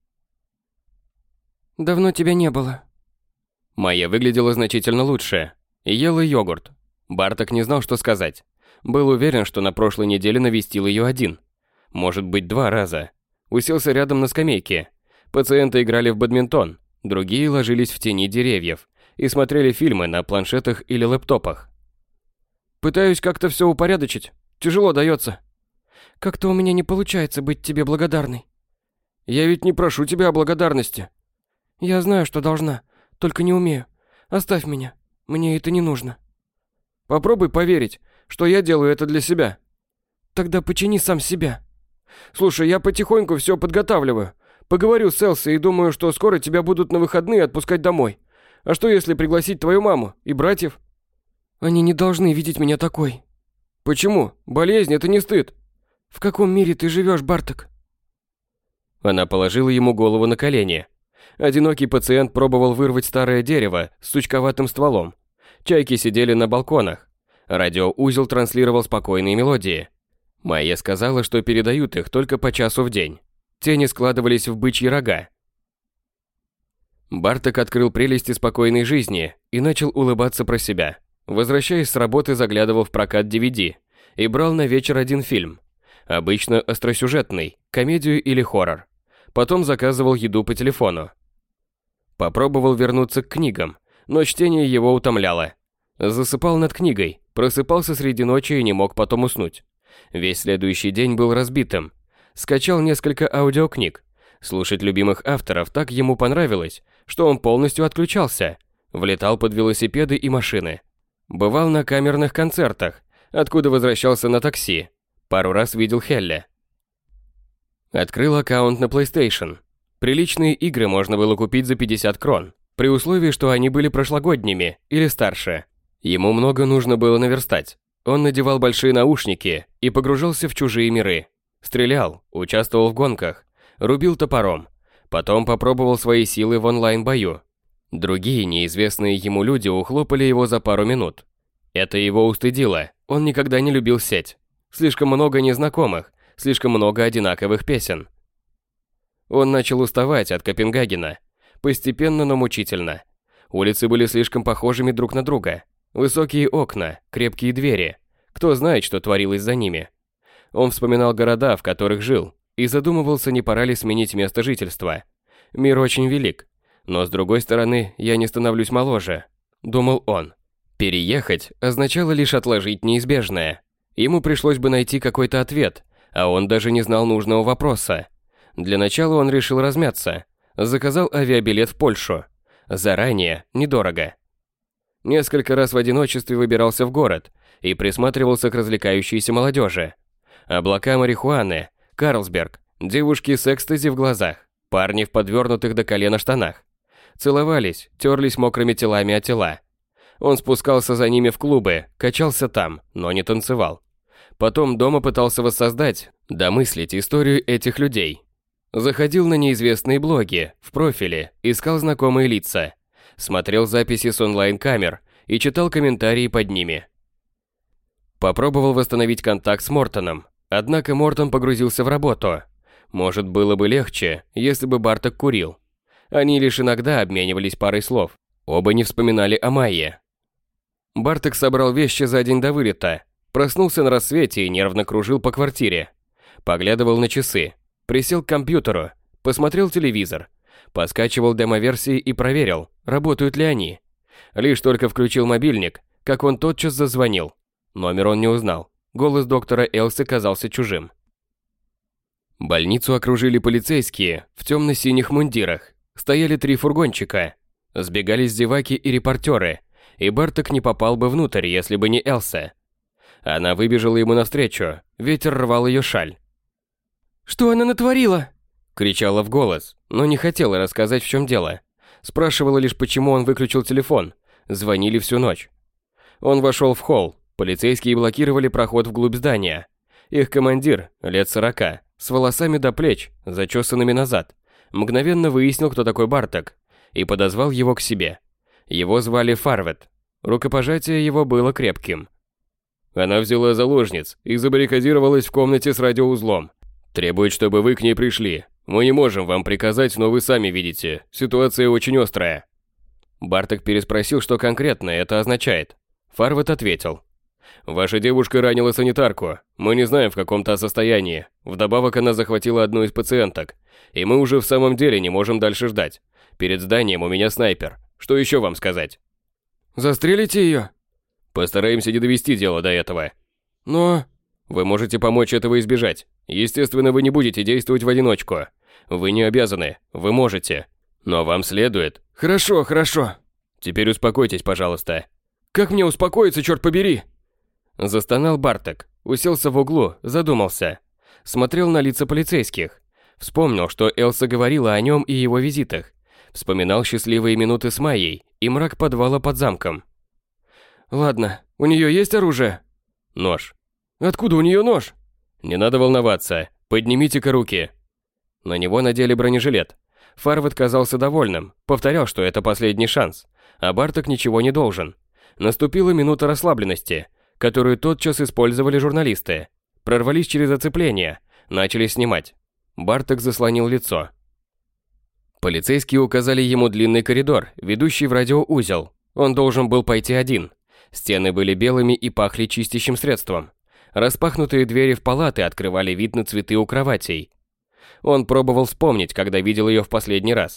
«Давно тебя не было». Майя выглядела значительно лучше. Ела йогурт. Барток не знал, что сказать. Был уверен, что на прошлой неделе навестил ее один. Может быть, два раза. Уселся рядом на скамейке. Пациенты играли в бадминтон. Другие ложились в тени деревьев и смотрели фильмы на планшетах или лэптопах. «Пытаюсь как-то все упорядочить. Тяжело дается». «Как-то у меня не получается быть тебе благодарной». «Я ведь не прошу тебя о благодарности». «Я знаю, что должна, только не умею. Оставь меня. Мне это не нужно». «Попробуй поверить, что я делаю это для себя». «Тогда почини сам себя». «Слушай, я потихоньку все подготавливаю. Поговорю с Элсой и думаю, что скоро тебя будут на выходные отпускать домой. А что если пригласить твою маму и братьев?» «Они не должны видеть меня такой». «Почему? Болезнь – это не стыд». «В каком мире ты живешь, Барток?» Она положила ему голову на колени. Одинокий пациент пробовал вырвать старое дерево с сучковатым стволом. Чайки сидели на балконах. Радиоузел транслировал спокойные мелодии. Майя сказала, что передают их только по часу в день. Тени складывались в бычьи рога. Барток открыл прелести спокойной жизни и начал улыбаться про себя. Возвращаясь с работы, заглядывал в прокат ди ви ди и брал на вечер один фильм. Обычно остросюжетный, комедию или хоррор. Потом заказывал еду по телефону. Попробовал вернуться к книгам, но чтение его утомляло. Засыпал над книгой, просыпался среди ночи и не мог потом уснуть. Весь следующий день был разбитым. Скачал несколько аудиокниг. Слушать любимых авторов так ему понравилось, что он полностью отключался. Влетал под велосипеды и машины. Бывал на камерных концертах, откуда возвращался на такси. Пару раз видел Хелле. Открыл аккаунт на PlayStation. Приличные игры можно было купить за пятьдесят крон, при условии, что они были прошлогодними или старше. Ему много нужно было наверстать. Он надевал большие наушники и погружался в чужие миры. Стрелял, участвовал в гонках, рубил топором. Потом попробовал свои силы в онлайн-бою. Другие неизвестные ему люди ухлопали его за пару минут. Это его устыдило, он никогда не любил сеть. Слишком много незнакомых, слишком много одинаковых песен. Он начал уставать от Копенгагена. Постепенно, но мучительно. Улицы были слишком похожими друг на друга. Высокие окна, крепкие двери. Кто знает, что творилось за ними. Он вспоминал города, в которых жил, и задумывался, не пора ли сменить место жительства. Мир очень велик. Но с другой стороны, я не становлюсь моложе, думал он. Переехать означало лишь отложить неизбежное. Ему пришлось бы найти какой-то ответ, а он даже не знал нужного вопроса. Для начала он решил размяться. Заказал авиабилет в Польшу. Заранее, недорого. Несколько раз в одиночестве выбирался в город и присматривался к развлекающейся молодежи. Облака марихуаны, Карлсберг, девушки с экстази в глазах, парни в подвернутых до колена штанах. Целовались, терлись мокрыми телами о тела. Он спускался за ними в клубы, качался там, но не танцевал. Потом дома пытался воссоздать, домыслить историю этих людей. Заходил на неизвестные блоги, в профили, искал знакомые лица. Смотрел записи с онлайн-камер и читал комментарии под ними. Попробовал восстановить контакт с Мортоном, однако Мортон погрузился в работу. Может, было бы легче, если бы Барток курил. Они лишь иногда обменивались парой слов. Оба не вспоминали о Майе. Барток собрал вещи за день до вылета. Проснулся на рассвете и нервно кружил по квартире. Поглядывал на часы. Присел к компьютеру. Посмотрел телевизор. Поскачивал демо-версии и проверил, работают ли они. Лишь только включил мобильник, как он тотчас зазвонил. Номер он не узнал. Голос доктора Элсы казался чужим. Больницу окружили полицейские в темно-синих мундирах. Стояли три фургончика. Сбегались зеваки и репортеры. И Барток не попал бы внутрь, если бы не Элса. Она выбежала ему навстречу. Ветер рвал ее шаль. «Что она натворила?» Кричала в голос, но не хотела рассказать, в чем дело. Спрашивала лишь, почему он выключил телефон. Звонили всю ночь. Он вошел в холл. Полицейские блокировали проход вглубь здания. Их командир, лет сорока, с волосами до плеч, зачесанными назад, мгновенно выяснил, кто такой Барток, и подозвал его к себе. Его звали Фарвет. Рукопожатие его было крепким. Она взяла заложниц и забаррикадировалась в комнате с радиоузлом. Требует, чтобы вы к ней пришли. Мы не можем вам приказать, но вы сами видите, ситуация очень острая. Барток переспросил, что конкретно это означает. Фарвет ответил. Ваша девушка ранила санитарку. Мы не знаем, в каком та состоянии. Вдобавок она захватила одну из пациенток. И мы уже в самом деле не можем дальше ждать. Перед зданием у меня снайпер. Что еще вам сказать? Застрелите ее? Постараемся не довести дело до этого. Но... Вы можете помочь этого избежать. Естественно, вы не будете действовать в одиночку. Вы не обязаны. Вы можете. Но вам следует... Хорошо, хорошо. Теперь успокойтесь, пожалуйста. Как мне успокоиться, черт побери? Застонал Барток. Уселся в углу, задумался. Смотрел на лица полицейских. Вспомнил, что Элса говорила о нем и его визитах. Вспоминал счастливые минуты с Майей и мрак подвала под замком. Ладно, у нее есть оружие? Нож. Откуда у нее нож? Не надо волноваться. Поднимите-ка руки. На него надели бронежилет. Фарвет казался довольным, повторял, что это последний шанс, а Барток ничего не должен. Наступила минута расслабленности, которую тотчас использовали журналисты. Прорвались через оцепление, начали снимать. Барток заслонил лицо. Полицейские указали ему длинный коридор, ведущий в радиоузел. Он должен был пойти один. Стены были белыми и пахли чистящим средством. Распахнутые двери в палаты открывали вид на цветы у кроватей. Он пробовал вспомнить, когда видел ее в последний раз.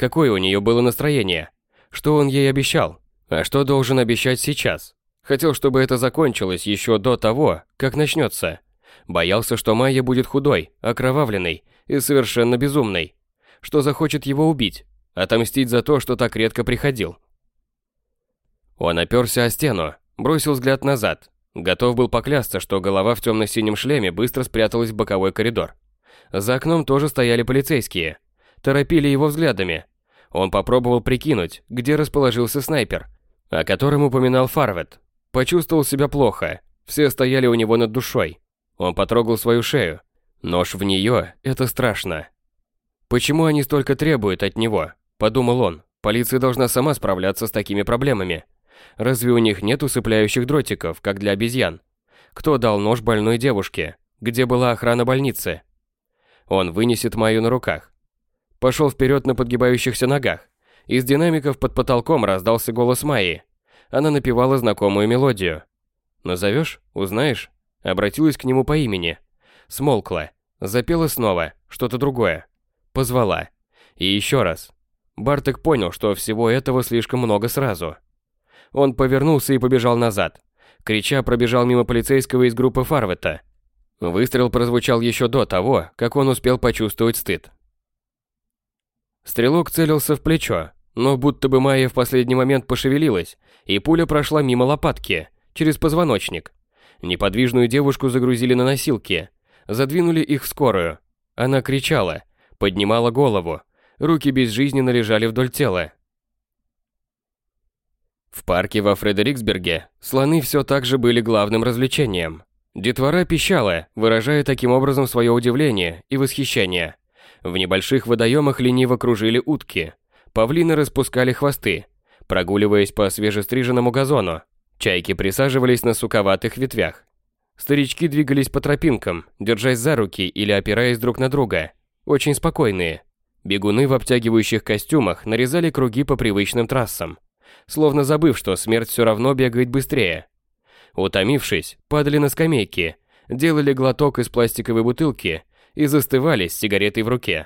Какое у нее было настроение? Что он ей обещал? А что должен обещать сейчас? Хотел, чтобы это закончилось еще до того, как начнется. Боялся, что Майя будет худой, окровавленной и совершенно безумной. Что захочет его убить, отомстить за то, что так редко приходил. Он оперся о стену, бросил взгляд назад. Готов был поклясться, что голова в темно-синем шлеме быстро спряталась в боковой коридор. За окном тоже стояли полицейские. Торопили его взглядами. Он попробовал прикинуть, где расположился снайпер, о котором упоминал Фарвет. Почувствовал себя плохо. Все стояли у него над душой. Он потрогал свою шею. Нож в нее – это страшно. Почему они столько требуют от него? Подумал он. Полиция должна сама справляться с такими проблемами. Разве у них нет усыпляющих дротиков, как для обезьян? Кто дал нож больной девушке? Где была охрана больницы? Он вынесет Майю на руках. Пошел вперед на подгибающихся ногах. Из динамиков под потолком раздался голос Майи. Она напевала знакомую мелодию. «Назовешь? Узнаешь?» Обратилась к нему по имени. Смолкла. Запела снова, что-то другое. Позвала. И еще раз. Бартек понял, что всего этого слишком много сразу. Он повернулся и побежал назад. Крича, пробежал мимо полицейского из группы Фарвета. Выстрел прозвучал еще до того, как он успел почувствовать стыд. Стрелок целился в плечо, но будто бы Майя в последний момент пошевелилась, и пуля прошла мимо лопатки, через позвоночник. Неподвижную девушку загрузили на носилки, задвинули их в скорую. Она кричала, поднимала голову, руки безжизненно лежали вдоль тела. В парке во Фредериксберге слоны все так же были главным развлечением. Детвора пищала, выражая таким образом свое удивление и восхищение. В небольших водоемах лениво кружили утки. Павлины распускали хвосты, прогуливаясь по свежестриженному газону. Чайки присаживались на суковатых ветвях. Старички двигались по тропинкам, держась за руки или опираясь друг на друга. Очень спокойные. Бегуны в обтягивающих костюмах нарезали круги по привычным трассам, словно забыв, что смерть все равно бегает быстрее. Утомившись, падали на скамейки, делали глоток из пластиковой бутылки и застывали с сигаретой в руке.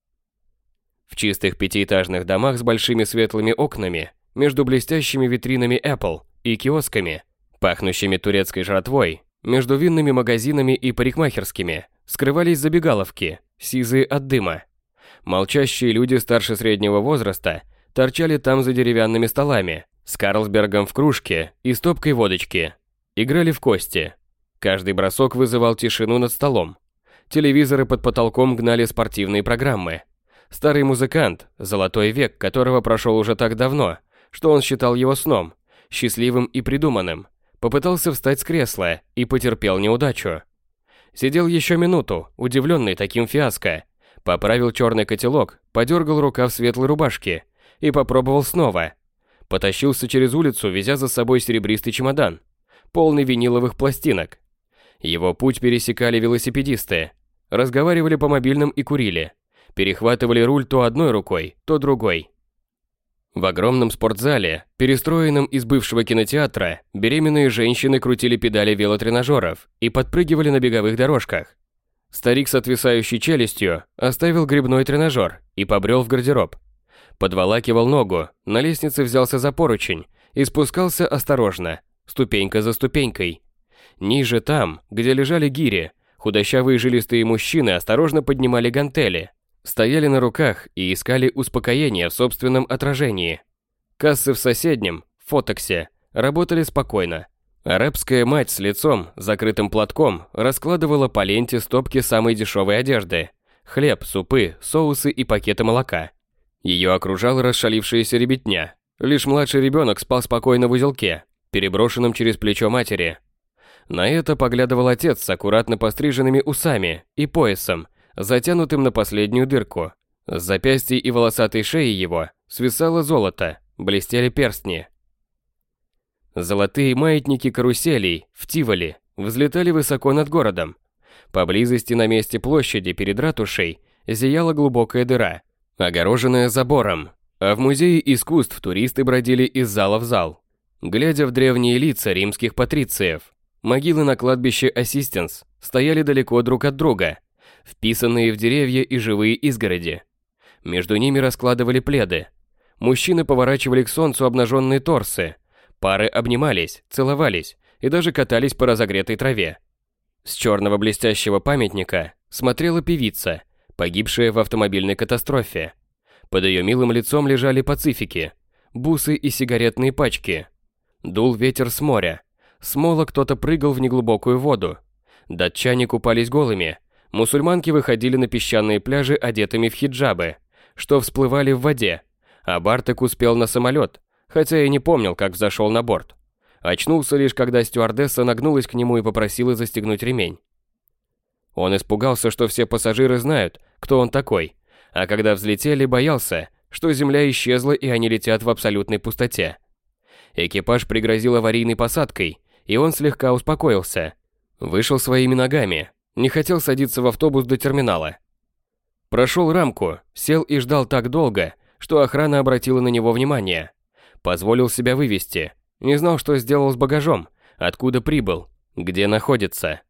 В чистых пятиэтажных домах с большими светлыми окнами, между блестящими витринами Apple и киосками, пахнущими турецкой жратвой, между винными магазинами и парикмахерскими, скрывались забегаловки, сизые от дыма. Молчащие люди старше среднего возраста торчали там за деревянными столами, с Карлсбергом в кружке и стопкой водочки. Играли в кости. Каждый бросок вызывал тишину над столом. Телевизоры под потолком гнали спортивные программы. Старый музыкант, золотой век которого прошел уже так давно, что он считал его сном, счастливым и придуманным, попытался встать с кресла и потерпел неудачу. Сидел еще минуту, удивленный таким фиаско, поправил черный котелок, подергал рукав светлой рубашки и попробовал снова. Потащился через улицу, везя за собой серебристый чемодан, полный виниловых пластинок. Его путь пересекали велосипедисты, разговаривали по мобильным и курили, перехватывали руль то одной рукой, то другой. В огромном спортзале, перестроенном из бывшего кинотеатра, беременные женщины крутили педали велотренажеров и подпрыгивали на беговых дорожках. Старик с отвисающей челюстью оставил грибной тренажер и побрел в гардероб. Подволакивал ногу, на лестнице взялся за поручень и спускался осторожно, ступенька за ступенькой. Ниже там, где лежали гири, худощавые жилистые мужчины осторожно поднимали гантели, стояли на руках и искали успокоения в собственном отражении. Кассы в соседнем, Фотоксе, работали спокойно. Арабская мать с лицом, закрытым платком, раскладывала по ленте стопки самой дешевой одежды. Хлеб, супы, соусы и пакеты молока. Ее окружала расшалившаяся ребятня. Лишь младший ребенок спал спокойно в узелке, переброшенном через плечо матери. На это поглядывал отец с аккуратно постриженными усами и поясом, затянутым на последнюю дырку. С запястья и волосатой шеи его свисало золото, блестели перстни. Золотые маятники каруселей в Тиволи взлетали высоко над городом. Поблизости на месте площади перед ратушей зияла глубокая дыра, огороженная забором, а в музее искусств туристы бродили из зала в зал, глядя в древние лица римских патрициев. Могилы на кладбище Ассистенс стояли далеко друг от друга, вписанные в деревья и живые изгороди. Между ними раскладывали пледы. Мужчины поворачивали к солнцу обнаженные торсы. Пары обнимались, целовались и даже катались по разогретой траве. С черного блестящего памятника смотрела певица, погибшая в автомобильной катастрофе. Под ее милым лицом лежали пацифики, бусы и сигаретные пачки. Дул ветер с моря. С мола кто-то прыгал в неглубокую воду. Датчане купались голыми. Мусульманки выходили на песчаные пляжи одетыми в хиджабы, что всплывали в воде. А Бартек успел на самолет, хотя и не помнил, как взошел на борт. Очнулся лишь, когда стюардесса нагнулась к нему и попросила застегнуть ремень. Он испугался, что все пассажиры знают, кто он такой, а когда взлетели, боялся, что земля исчезла и они летят в абсолютной пустоте. Экипаж пригрозил аварийной посадкой, и он слегка успокоился. Вышел своими ногами, не хотел садиться в автобус до терминала. Прошел рамку, сел и ждал так долго, что охрана обратила на него внимание. Позволил себя вывести. Не знал, что сделал с багажом, откуда прибыл, где находится.